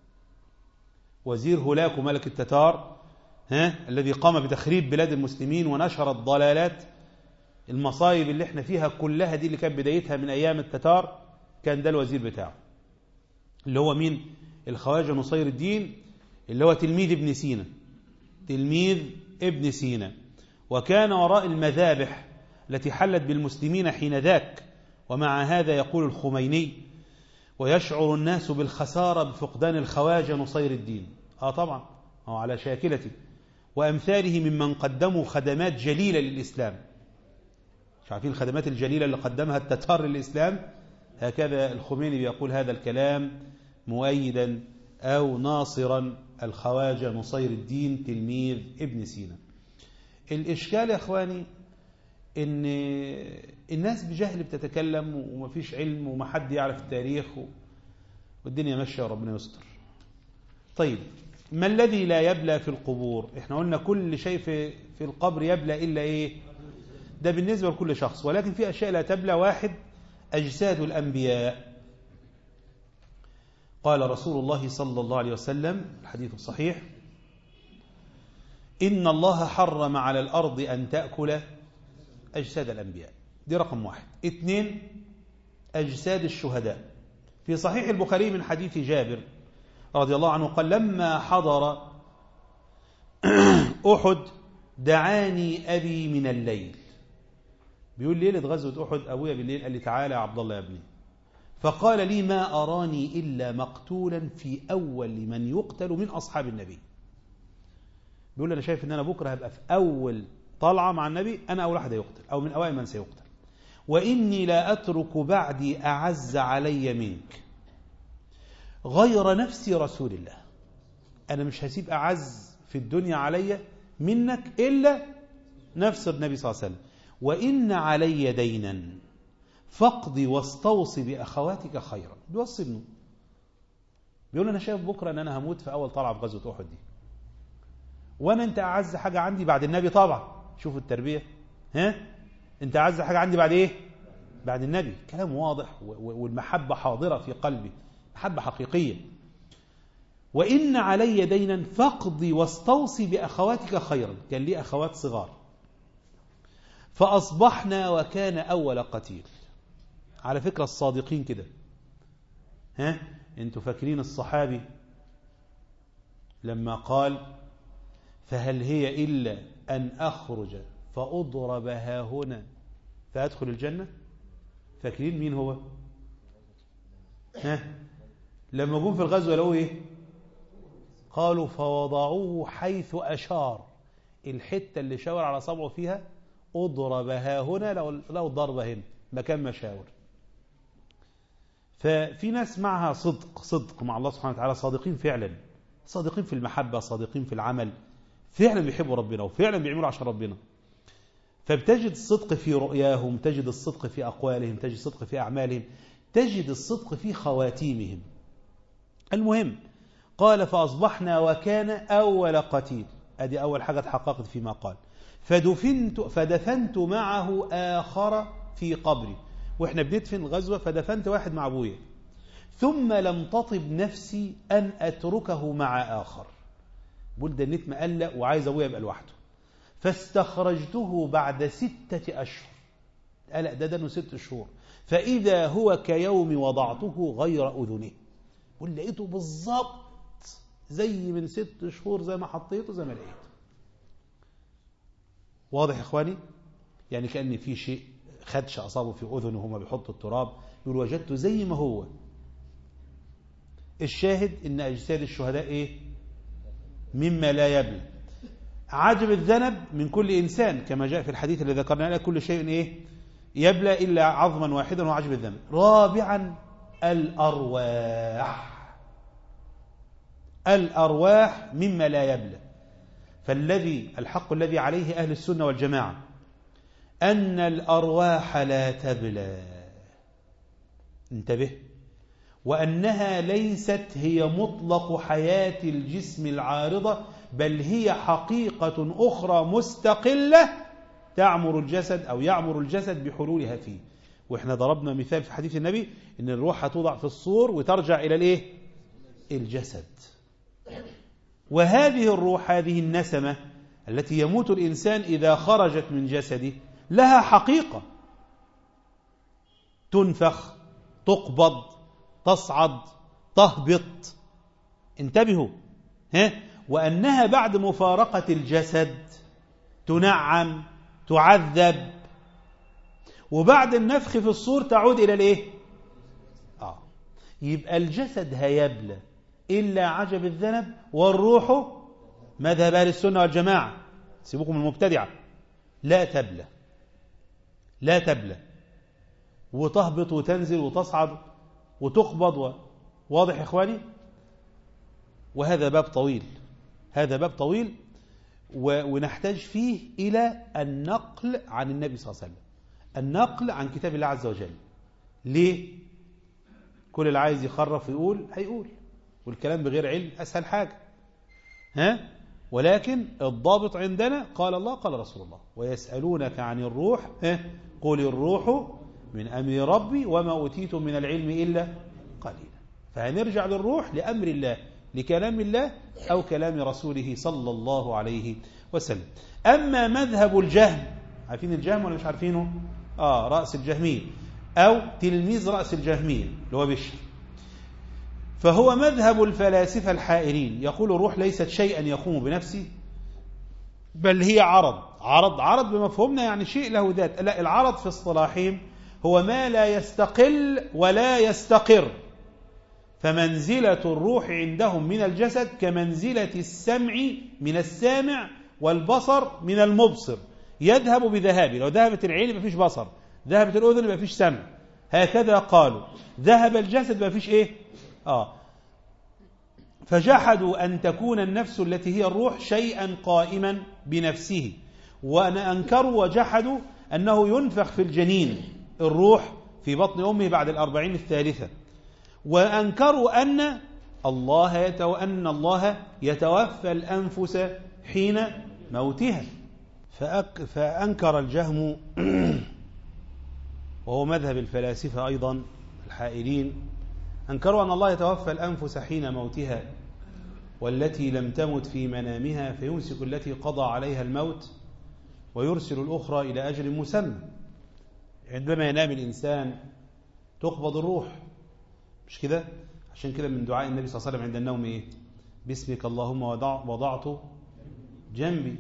S1: وزير هولاكو ملك التتار، الذي قام بتخريب بلاد المسلمين ونشر الضلالات. المصايب اللي احنا فيها كلها دي اللي كانت بدايتها من أيام التتار، كان ده الوزير بتاعه، اللي هو مين؟ الخواجة نصير الدين، اللي هو تلميذ ابن سينا، تلميذ ابن سينا. وكان وراء المذابح التي حلت بالمسلمين حين ذاك. ومع هذا يقول الخميني: ويشعر الناس بالخسارة بفقدان الخواجة نصير الدين. طبعا هو على شاكلته، وأمثاله ممن قدموا خدمات جليلة للإسلام. مش عارفين الخدمات الجليلة اللي قدمها التتار للإسلام؟ هكذا الخميني بيقول هذا الكلام مؤيدا أو ناصرا الخواجة نصير الدين تلميذ ابن سينا. الإشكال يا أخواني إن الناس بجهل بتتكلم، ومفيش علم، وما حد يعرف التاريخ، والدنيا ماشية وربنا يستر. طيب، ما الذي لا يبلى في القبور؟ احنا قلنا كل شيء في القبر يبلى إلا إيه؟ ده بالنسبة لكل شخص، ولكن في أشياء لا تبلى. واحد، أجساد الأنبياء. قال رسول الله صلى الله عليه وسلم الحديث الصحيح: إن الله حرم على الأرض أن تأكل أجساد الأنبياء. دي رقم 1. 2، أجساد الشهداء. في صحيح البخاري من حديث جابر رضي الله عنه قال: لما حضر أحد دعاني أبي من الليل. بيقول ليلة غزوة أحد أبويا بالليل قال لي: تعالى يا عبد الله يا ابني. فقال لي: ما أراني إلا مقتولا في أول من يقتل من أصحاب النبي. بيقول لي أنا شايف أن أنا بكرة هبقى في أول طلعة مع النبي، أنا أول واحد يقتل، أو من أوائل من سيقتل. وإني لا أترك بعدي أعز علي منك غير نفسي رسول الله. أنا مش هسيب أعز في الدنيا علي منك إلا نفس النبي صلى الله عليه وسلم: وإن علي دينا فاقضي واستوصي بأخواتك خيرا. بيوصي ابنه، بيقول أنا شايف بكرة أن أنا هموت في أول طلعة في غزوة أحد دي، وأنا أنت أعز حاجة عندي بعد النبي طبعا. شوفوا التربية، أنت أعز حاجة عندي بعد إيه؟ بعد النبي. كلام واضح، والمحبة حاضرة في قلبي، محبة حقيقية. وإن علي دينا فاقضي واستوصي بأخواتك خيرا. كان لي أخوات صغار، فأصبحنا وكان أول قتيل. على فكرة الصادقين كده، أنتوا فاكرين الصحابي لما قال: فهل هي إلا أن أخرج فأضرب هاهنا فأدخل الجنة؟ فاكرين مين هو؟ لما جم في الغزوة لقوا إيه؟ قالوا: فوضعوه حيث أشار. الحتة اللي شاور على صبعه فيها أضرب هاهنا، لو ضرب هنا مكان مشاور. ففي ناس معها صدق مع الله سبحانه وتعالى، صادقين فعلا، صادقين في المحبة، صادقين في العمل، فعلا بيحبوا ربنا وفعلا بيعملوا عشان ربنا. فبتجد الصدق في رؤياهم، تجد الصدق في أقوالهم، تجد الصدق في أعمالهم، تجد الصدق في خواتيمهم. المهم قال: فأصبحنا وكان أول قتيل. أدي أول حاجة تحققت فيما قال. فدفنت معه آخر في قبري. وإحنا بندفن الغزوة، فدفنت واحد مع أبويا، ثم لم تطب نفسي أن أتركه مع آخر. بقول ده النت مقلق وعايز أبويا يبقى لوحده. فاستخرجته بعد 6 أشهر. قلق ده إنه 6 شهور. فإذا هو كيوم وضعته غير أذنه. بقول لقيته بالظبط زي من 6 شهور، زي ما حطيته زي ما لقيته. واضح يا إخواني؟ يعني كأن في شيء خدش أصابه في أذنه وهما بيحطوا التراب، يقول وجدته زي ما هو. الشاهد إن أجساد الشهداء إيه؟ مما لا يبلى. عجب الذنب من كل إنسان، كما جاء في الحديث الذي ذكرنا لك: كل شيء إيه؟ يبلى إلا عظما واحدا وعجب الذنب. رابعا الأرواح. الأرواح مما لا يبلى. الحق الذي عليه أهل السنة والجماعة أن الأرواح لا تبلى. انتبه. وأنها ليست هي مطلق حياة الجسم العارضة، بل هي حقيقة أخرى مستقلة تعمر الجسد أو يعمر الجسد بحلولها فيه. وإحنا ضربنا مثال في حديث النبي إن الروح هتوضع في الصور وترجع إلى الإيه؟ الجسد. وهذه الروح، هذه النسمة التي يموت الإنسان إذا خرجت من جسده، لها حقيقة، تنفخ، تقبض، تصعد، تهبط. انتبهوا. وأنها بعد مفارقة الجسد تنعم، تعذب، وبعد النفخ في الصور تعود إلى الإيه؟ يبقى الجسد هيبلى إلا عجب الذنب، والروح مذهب أهل السنة والجماعة، سيبوكم من المبتدعة، لا تبلى، لا تبلى، وتهبط وتنزل وتصعد وتقبض. واضح يا إخواني؟ وهذا باب طويل، هذا باب طويل، ونحتاج فيه إلى النقل عن النبي صلى الله عليه وسلم، النقل عن كتاب الله عز وجل. ليه؟ كل اللي عايز يخرف ويقول هيقول، والكلام بغير علم أسهل حاجة. ولكن الضابط عندنا قال الله قال رسول الله. ويسألونك عن الروح قل الروح من أمر ربي وما أوتيتم من العلم إلا قليلا. فهنرجع للروح لأمر الله، لكلام الله أو كلام رسوله صلى الله عليه وسلم. أما مذهب الجهم، عارفين الجهم ولا مش عارفينه؟ رأس الجهمية أو تلميذ رأس الجهمية اللي هو بشر، فهو مذهب الفلاسفة الحائرين. يقول الروح ليست شيئا يقوم بنفسه، بل هي عرض بمفهومنا، يعني شيء له ذات. لا، العرض في اصطلاحهم هو ما لا يستقل ولا يستقر. فمنزلة الروح عندهم من الجسد كمنزلة السمع من السامع والبصر من المبصر، يذهب بذهابه. لو ذهبت العين يبقى فيش بصر، ذهبت الأذن يبقى فيش سمع، هكذا قالوا. ذهب الجسد يبقى فيش إيه؟ فجحدوا أن تكون النفس التي هي الروح شيئا قائما بنفسه، وأنكروا وجحدوا أنه ينفخ في الجنين الروح في بطن أمه بعد 40 الثالثة، وأنكروا أن الله يتوفى الأنفس حين موتها. فأنكر الجهم وهو مذهب الفلاسفة أيضا الحائرين، أنكروا أن الله يتوفى الأنفس حين موتها والتي لم تمت في منامها، فيمسك التي قضى عليها الموت ويرسل الأخرى إلى أجل مسمى. عندما ينام الإنسان تقبض الروح، مش كده؟ عشان كده من دعاء النبي صلى الله عليه وسلم عند النوم إيه؟ باسمك اللهم وضعت جنبي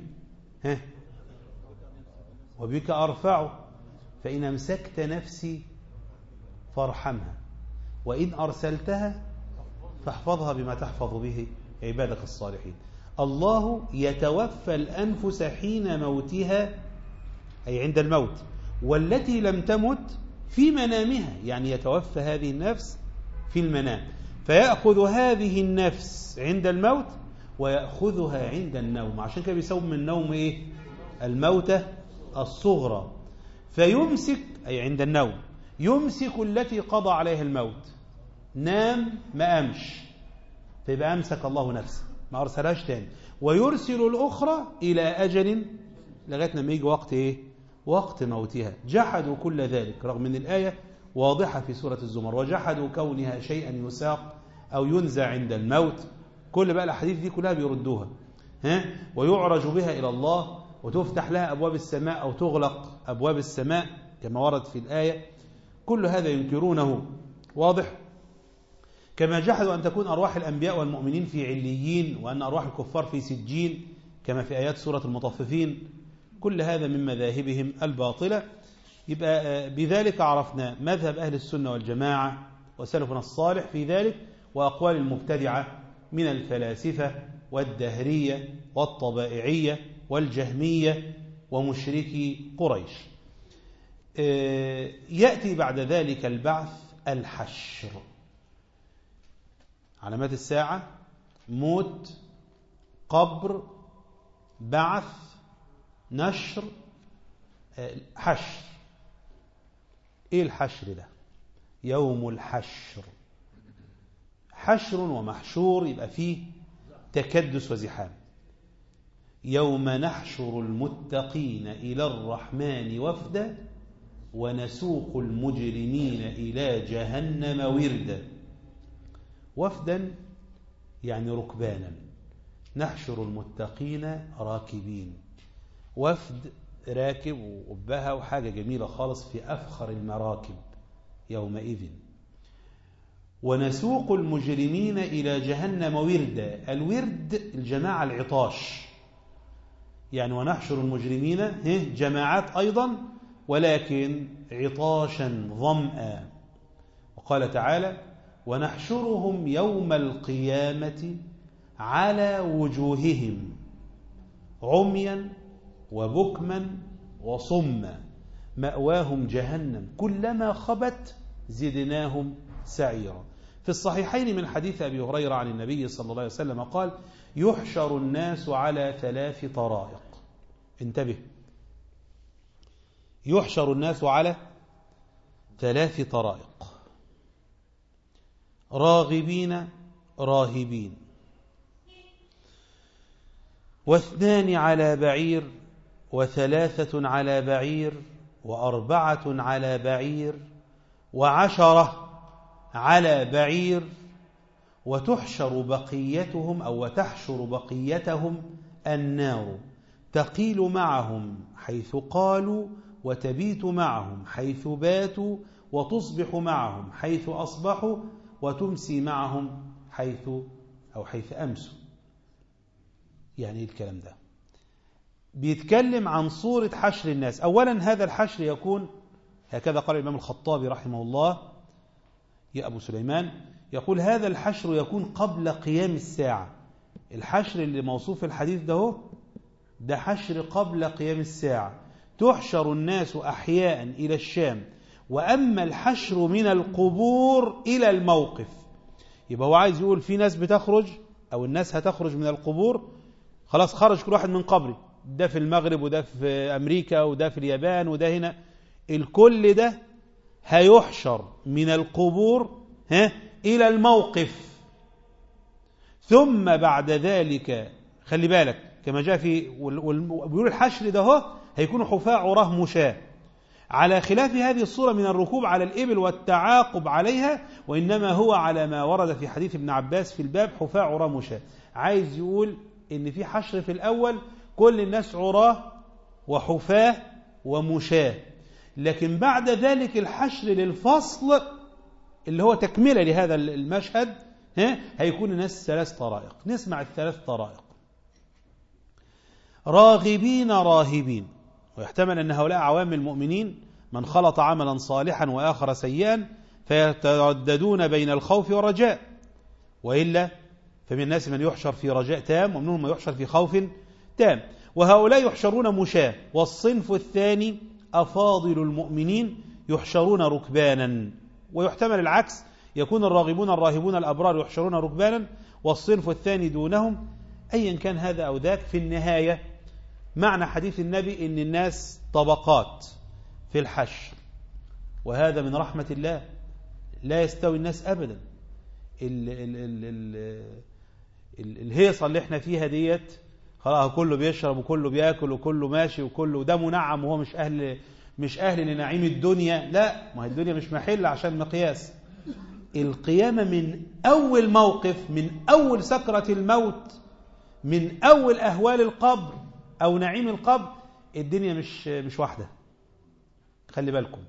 S1: وبك أرفعه، فإن أمسكت نفسي فارحمها وإن أرسلتها فاحفظها بما تحفظ به عبادك الصالحين. الله يتوفى الأنفس حين موتها أي عند الموت، والتي لم تمت في منامها، يعني يتوفى هذه النفس في المنام، فيأخذ هذه النفس عند الموت ويأخذها عند النوم. عشان كده بيسمى النوم إيه؟ الموتة الصغرى. فيمسك أي عند النوم يمسك التي قضى عليها الموت، نام ما قامش، فيبقى أمسك الله نفسه ما أرسلهاش تاني، ويرسل الأخرى إلى أجل لغاية لما يجي وقت إيه؟ وقت موتها. جحدوا كل ذلك رغم أن الآية واضحة في سورة الزمر، وجحدوا كونها شيئا يساق أو ينزع عند الموت. كل بقى الأحاديث دي كلها بيردوها، ويعرج بها إلى الله وتفتح لها أبواب السماء أو تغلق أبواب السماء كما ورد في الآية. كل هذا ينكرونه، واضح؟ كما جحدوا أن تكون أرواح الأنبياء والمؤمنين في عليين، وأن أرواح الكفار في سجين كما في آيات سورة المطففين. كل هذا من مذاهبهم الباطلة. يبقى بذلك عرفنا مذهب أهل السنة والجماعة وسلفنا الصالح في ذلك، وأقوال المبتدعة من الفلاسفة والدهرية والطبائعية والجهمية ومشركي قريش. يأتي بعد ذلك البعث، الحشر، علامات الساعة: موت، قبر، بعث، نشر، حشر. ايه الحشر ده؟ يوم الحشر، حشر ومحشور، يبقى فيه تكدس وزحام. يوم نحشر المتقين إلى الرحمن وفدا ونسوق المجرمين إلى جهنم وردا. وفدا يعني ركبانا، نحشر المتقين راكبين، وفد راكب وقبها وحاجة جميلة خالص في أفخر المراكب يومئذ. ونسوق المجرمين إلى جهنم وردا، الورد الجماعة العطاش، يعني ونحشر المجرمين جماعات أيضا ولكن عطاشا ظمأ. وقال تعالى: ونحشرهم يوم القيامة على وجوههم عميا وبكما وصما مأواهم جهنم كلما خبت زدناهم سعيرا. في الصحيحين من حديث أبي هريرة عن النبي صلى الله عليه وسلم قال: يحشر الناس على 3 طرائق. انتبه، يحشر الناس على 3 طرائق: راغبين راهبين، 2 على بعير، 3 على بعير، 4 على بعير، 10 على بعير. وتحشر بقيتهم أو وتحشر بقيتهم النار، تقيل معهم حيث قالوا وتبيت معهم حيث باتوا وتصبح معهم حيث أصبحوا وتمسي معهم حيث أمسوا. يعني الكلام ده بيتكلم عن صورة حشر الناس. أولا هذا الحشر يكون هكذا قال الإمام الخطابي رحمه الله يا أبو سليمان، يقول: هذا الحشر يكون قبل قيام الساعة. الحشر اللي موصوف في الحديث ده حشر قبل قيام الساعة. تحشر الناس أحياء إلى الشام، وأما الحشر من القبور إلى الموقف. يبقى هو عايز يقول في ناس بتخرج أو الناس هتخرج من القبور، خلاص خرج كل واحد من قبره، ده في المغرب وده في أمريكا وده في اليابان وده هنا، الكل ده هيحشر من القبور إلى الموقف. ثم بعد ذلك خلي بالك كما جاء في بيقول الحشر ده هو هيكونوا حفاة عراه مشاة، على خلاف هذه الصورة من الركوب على الإبل والتعاقب عليها، وإنما هو على ما ورد في حديث ابن عباس في الباب حفاة عراه مشاة. عايز يقول إن في حشر في الأول كل الناس عراه وحفاة ومشاة، لكن بعد ذلك الحشر للفصل اللي هو تكملة لهذا المشهد هيكون الناس 3 طرائق. نسمع ال3 طرائق. راغبين راهبين، ويحتمل أن هؤلاء عوام المؤمنين من خلط عملا صالحا وآخر سيئا فيترددون بين الخوف والرجاء، وإلا فمن الناس من يحشر في رجاء تام ومنهم من يحشر في خوف تام، وهؤلاء يحشرون مشاة. والصنف الثاني أفاضل المؤمنين يحشرون ركبانا، ويحتمل العكس، يكون الراغبون الراهبون الأبرار يحشرون ركبانا والصنف الثاني دونهم. أيا كان هذا أو ذاك، في النهاية معنى حديث النبي إن الناس طبقات في الحشر، وهذا من رحمة الله. لا يستوي الناس أبدا. الهيصة اللي احنا فيها ديت خلاص، كله بيشرب وكله بياكل وكله ماشي وكله ده منعم وهو مش أهل لنعيم الدنيا. لا، ما هي الدنيا مش محل عشان مقياس. القيامة من أول موقف، من أول سكرة الموت، من أول أهوال القبر أو نعيم القبر، الدنيا مش واحدة. خلي بالكم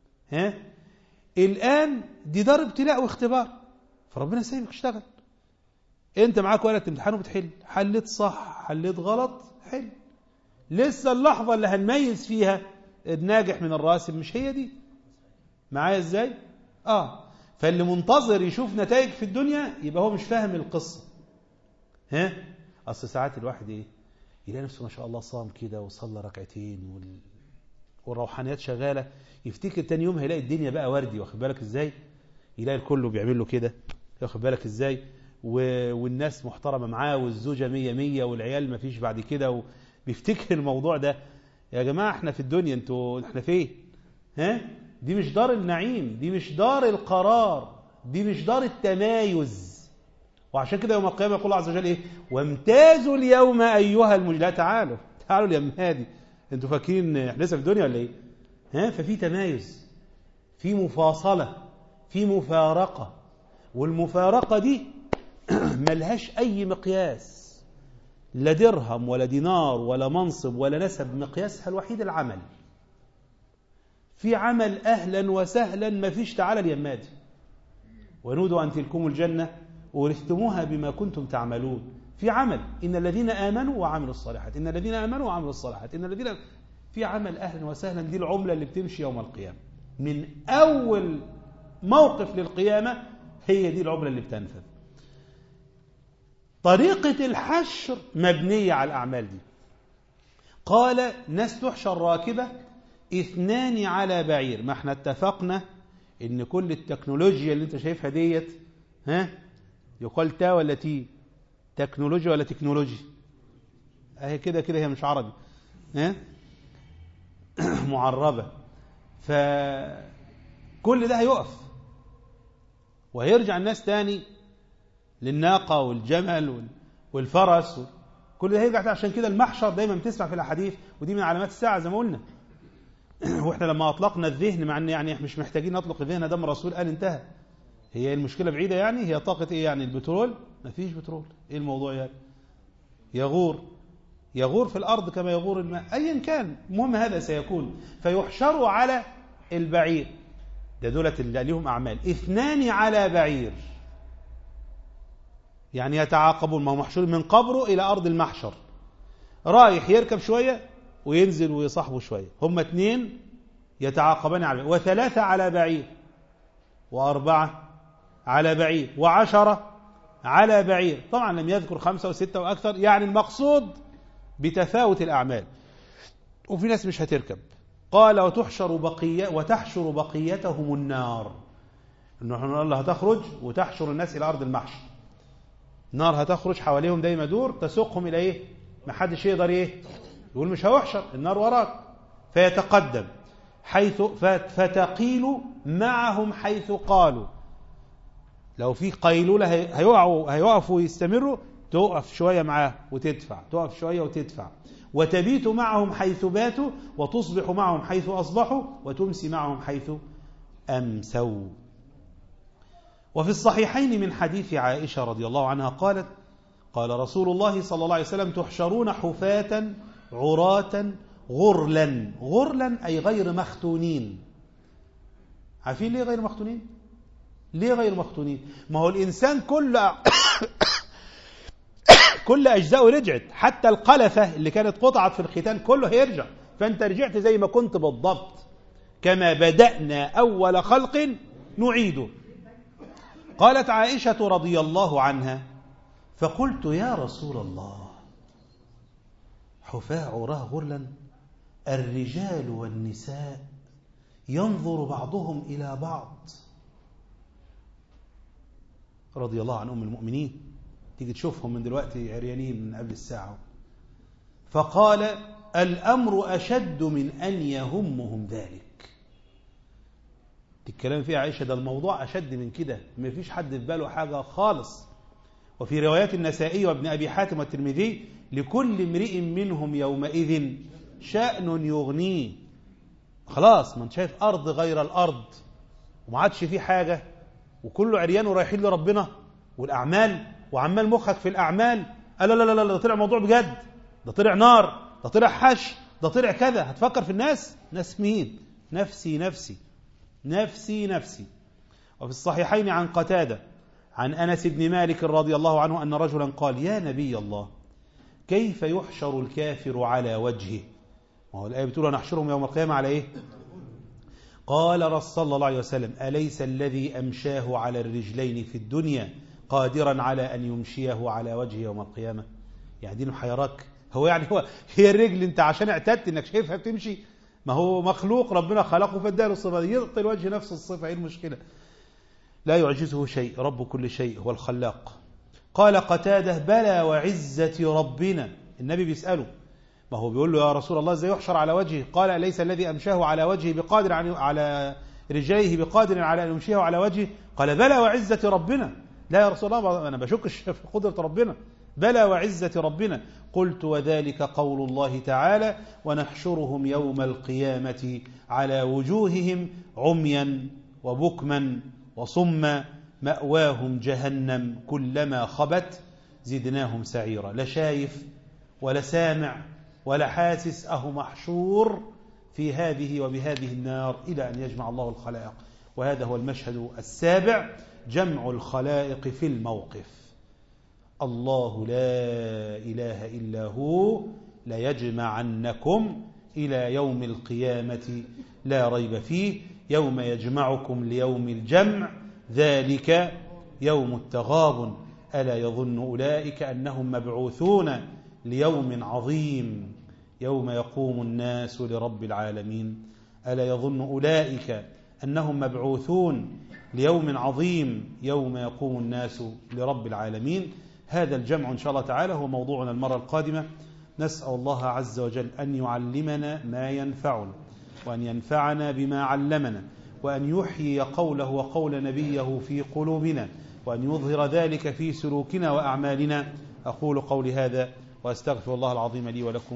S1: الآن دي دار ابتلاء واختبار، فربنا سايبك اشتغل. انت معاك ورقة امتحان وبتحل، حليت صح حليت غلط حل. لسه اللحظة اللي هنميز فيها الناجح من الراسب مش هي دي. معايا ازاي؟ فاللي منتظر يشوف نتائج في الدنيا يبقى هو مش فاهم القصة. اصل ساعات الواحد يلاقي نفسه ما شاء الله صام كده وصلى ركعتين والروحانيات شغالة، يفتكر تاني يوم هيلاقي الدنيا بقى وردي. واخد بالك ازاي؟ يلاقي الكل بيعمل له كده. واخد بالك ازاي؟ والناس محترمة معاه والزوجة 100 والعيال ما فيش بعد كده، وبيفتكر الموضوع ده. يا جماعة احنا في الدنيا، احنا فين؟ دي مش دار النعيم، دي مش دار القرار، دي مش دار التمايز. وعشان كده يوم القيامة يقول الله عز وجل وامتازوا اليوم أيها لا تعالوا اليوم هادي. انتوا فاكرين احنا لسه في الدنيا ولا ايه؟ ففي تمايز، في مفاصلة، في مفارقة، والمفارقة دي ملهاش أي مقياس، لا درهم ولا دينار ولا منصب ولا نسب. مقياسها الوحيد العمل. في عمل أهلا وسهلا، ما فيش تعالى اليمادي. ونودوا أن تلكم الجنة ورثتموها بما كنتم تعملون. في عمل، إن الذين آمنوا وعملوا الصالحات، إن الذين آمنوا وعملوا الصالحات، إن الذين في عمل أهلا وسهلا. دي العملة اللي بتمشي يوم القيامة. من أول موقف للقيامة هي دي العملة اللي بتنفذ. طريقة الحشر مبنية على الأعمال دي. قال ناس تحشر راكبة 2 على بعير. ما احنا اتفقنا ان كل التكنولوجيا اللي انت شايفها ديت يقال تا ولا تي؟ تكنولوجيا ولا تكنولوجي؟ اهي كده هي مش عربي معربة. فكل ده هيقف وهيرجع الناس تاني للناقة والجمل والفرس، كل ده هيرجع. عشان كده المحشر دايما بتسمع في الأحاديث، ودي من علامات الساعة زي ما قلنا. واحنا لما أطلقنا الذهن، مع ان يعني مش محتاجين نطلق الذهن، دام الرسول قال انتهى. هي المشكلة بعيدة يعني؟ هي طاقة ايه يعني؟ البترول؟ مفيش بترول. ايه الموضوع يعني؟ يغور في الأرض كما يغور الماء. أيا كان، المهم هذا سيكون. فيحشروا على البعير. ده دولة اللي لهم أعمال. 2 على بعير، يعني يتعاقبون. ما هو محشور من قبره إلى أرض المحشر، رايح يركب شوية وينزل ويصاحبه شوية. هم 2 يتعاقبان على بعير، و3 على بعير، و4 على بعير، و10 على بعير. طبعا لم يذكر 5 و6 وأكثر، يعني المقصود بتفاوت الأعمال. وفي ناس مش هتركب. قال وتحشر بقيتهم النار. إنه الله هتخرج وتحشر الناس إلى أرض المحشر. نار هتخرج حواليهم دايما دور تسوقهم إلى ما حدش يقدر يقول مش هيحشر، النار وراك، فيتقدم حيث فتقيل معهم حيث قالوا. لو في قيلولة هيقفوا ويستمروا، تقف شوية معاه وتدفع، تقف شوية وتدفع، وتبيت معهم حيث باتوا، وتصبح معهم حيث أصبحوا، وتمسي معهم حيث أمسوا. وفي الصحيحين من حديث عائشة رضي الله عنها قالت: قال رسول الله صلى الله عليه وسلم: تحشرون حفاة عراة غرلا. غرلا أي غير مختونين. عارفين ليه غير مختونين؟ ليه غير مختونين؟ ما هو الإنسان كل أجزاءه رجعت، حتى القلفة اللي كانت قطعت في الختان كله هيرجع، فأنت رجعت زي ما كنت بالضبط، كما بدأنا أول خلق نعيده. قالت عائشة رضي الله عنها: فقلت يا رسول الله، حفاة عراه غرلا، الرجال والنساء ينظر بعضهم إلى بعض. رضي الله عن أم المؤمنين، تيجي تشوفهم من دلوقتي عريانين من قبل الساعة. فقال: الأمر أشد من أن يهمهم ذلك. الكلام فيه عائشة، ده الموضوع أشد من كده، ما فيش حد في باله حاجة خالص. وفي روايات النسائي وابن أبي حاتم والترمذي: لكل امرئ منهم يومئذ شأن يغنيه. خلاص، من شايف أرض غير الأرض وما عادش فيه حاجة، وكله عريان ورايحين لربنا والأعمال، وعمال مخك في الأعمال. لا لا لا لا، ده طلع موضوع بجد، ده طلع نار، ده طلع حش، ده طلع كذا. هتفكر في الناس؟ ناس مين؟ نفسي نفسي نفسي نفسي. وفي الصحيحين عن قتادة عن أنس بن مالك رضي الله عنه أن رجلا قال: يا نبي الله، كيف يحشر الكافر على وجهه؟ ما هو الآية بتقول: نحشرهم يوم القيامة على إيه؟ قال صلى الله عليه وسلم: أليس الذي أمشاه على الرجلين في الدنيا قادرا على أن يمشيه على وجهه يوم القيامة؟ يعني دي محيراك. هي الرجل أنت عشان اعتدت أنك شايفها بتمشي؟ ما هو مخلوق ربنا خلقه فاداله الصفة دي، يعطي الوجه نفس الصفة، ايه المشكلة؟ لا يعجزه شيء، رب كل شيء هو الخلاق. قال قتادة: بلى وعزة ربنا. النبي بيسأله، ما هو بيقول له: يا رسول الله ازاي يحشر على وجهه؟ قال: أليس الذي أمشاه على وجهه بقادر على رجليه بقادر على أن يمشيه على وجهه؟ قال: بلى وعزة ربنا. لا يا رسول الله، أنا بشكش في قدرة ربنا. بلى وعزة ربنا. قلت: وذلك قول الله تعالى: ونحشرهم يوم القيامة على وجوههم عميا وبكما وصما مأواهم جهنم كلما خبت زدناهم سعيرا. لا شايف ولا سامع ولا حاسس، أهو محشور في هذه وبهذه النار إلى أن يجمع الله الخلائق. وهذا هو المشهد السابع، جمع الخلائق في الموقف. الله لا إله إلا هو ليجمعنكم إلى يوم القيامة لا ريب فيه، يوم يجمعكم ليوم الجمع، ذلك يوم التغابن. ألا يظن أولئك أنهم مبعوثون ليوم عظيم يوم يقوم الناس لرب العالمين. ألا يظن أولئك أنهم مبعوثون ليوم عظيم يوم يقوم الناس لرب العالمين. هذا الجمع إن شاء الله تعالى هو موضوعنا المرة القادمة. نسأل الله عز وجل أن يعلمنا ما ينفعنا، وأن ينفعنا بما علمنا، وأن يحيي قوله وقول نبيه في قلوبنا، وأن يظهر ذلك في سلوكنا وأعمالنا. أقول قولي هذا وأستغفر الله العظيم لي ولكم.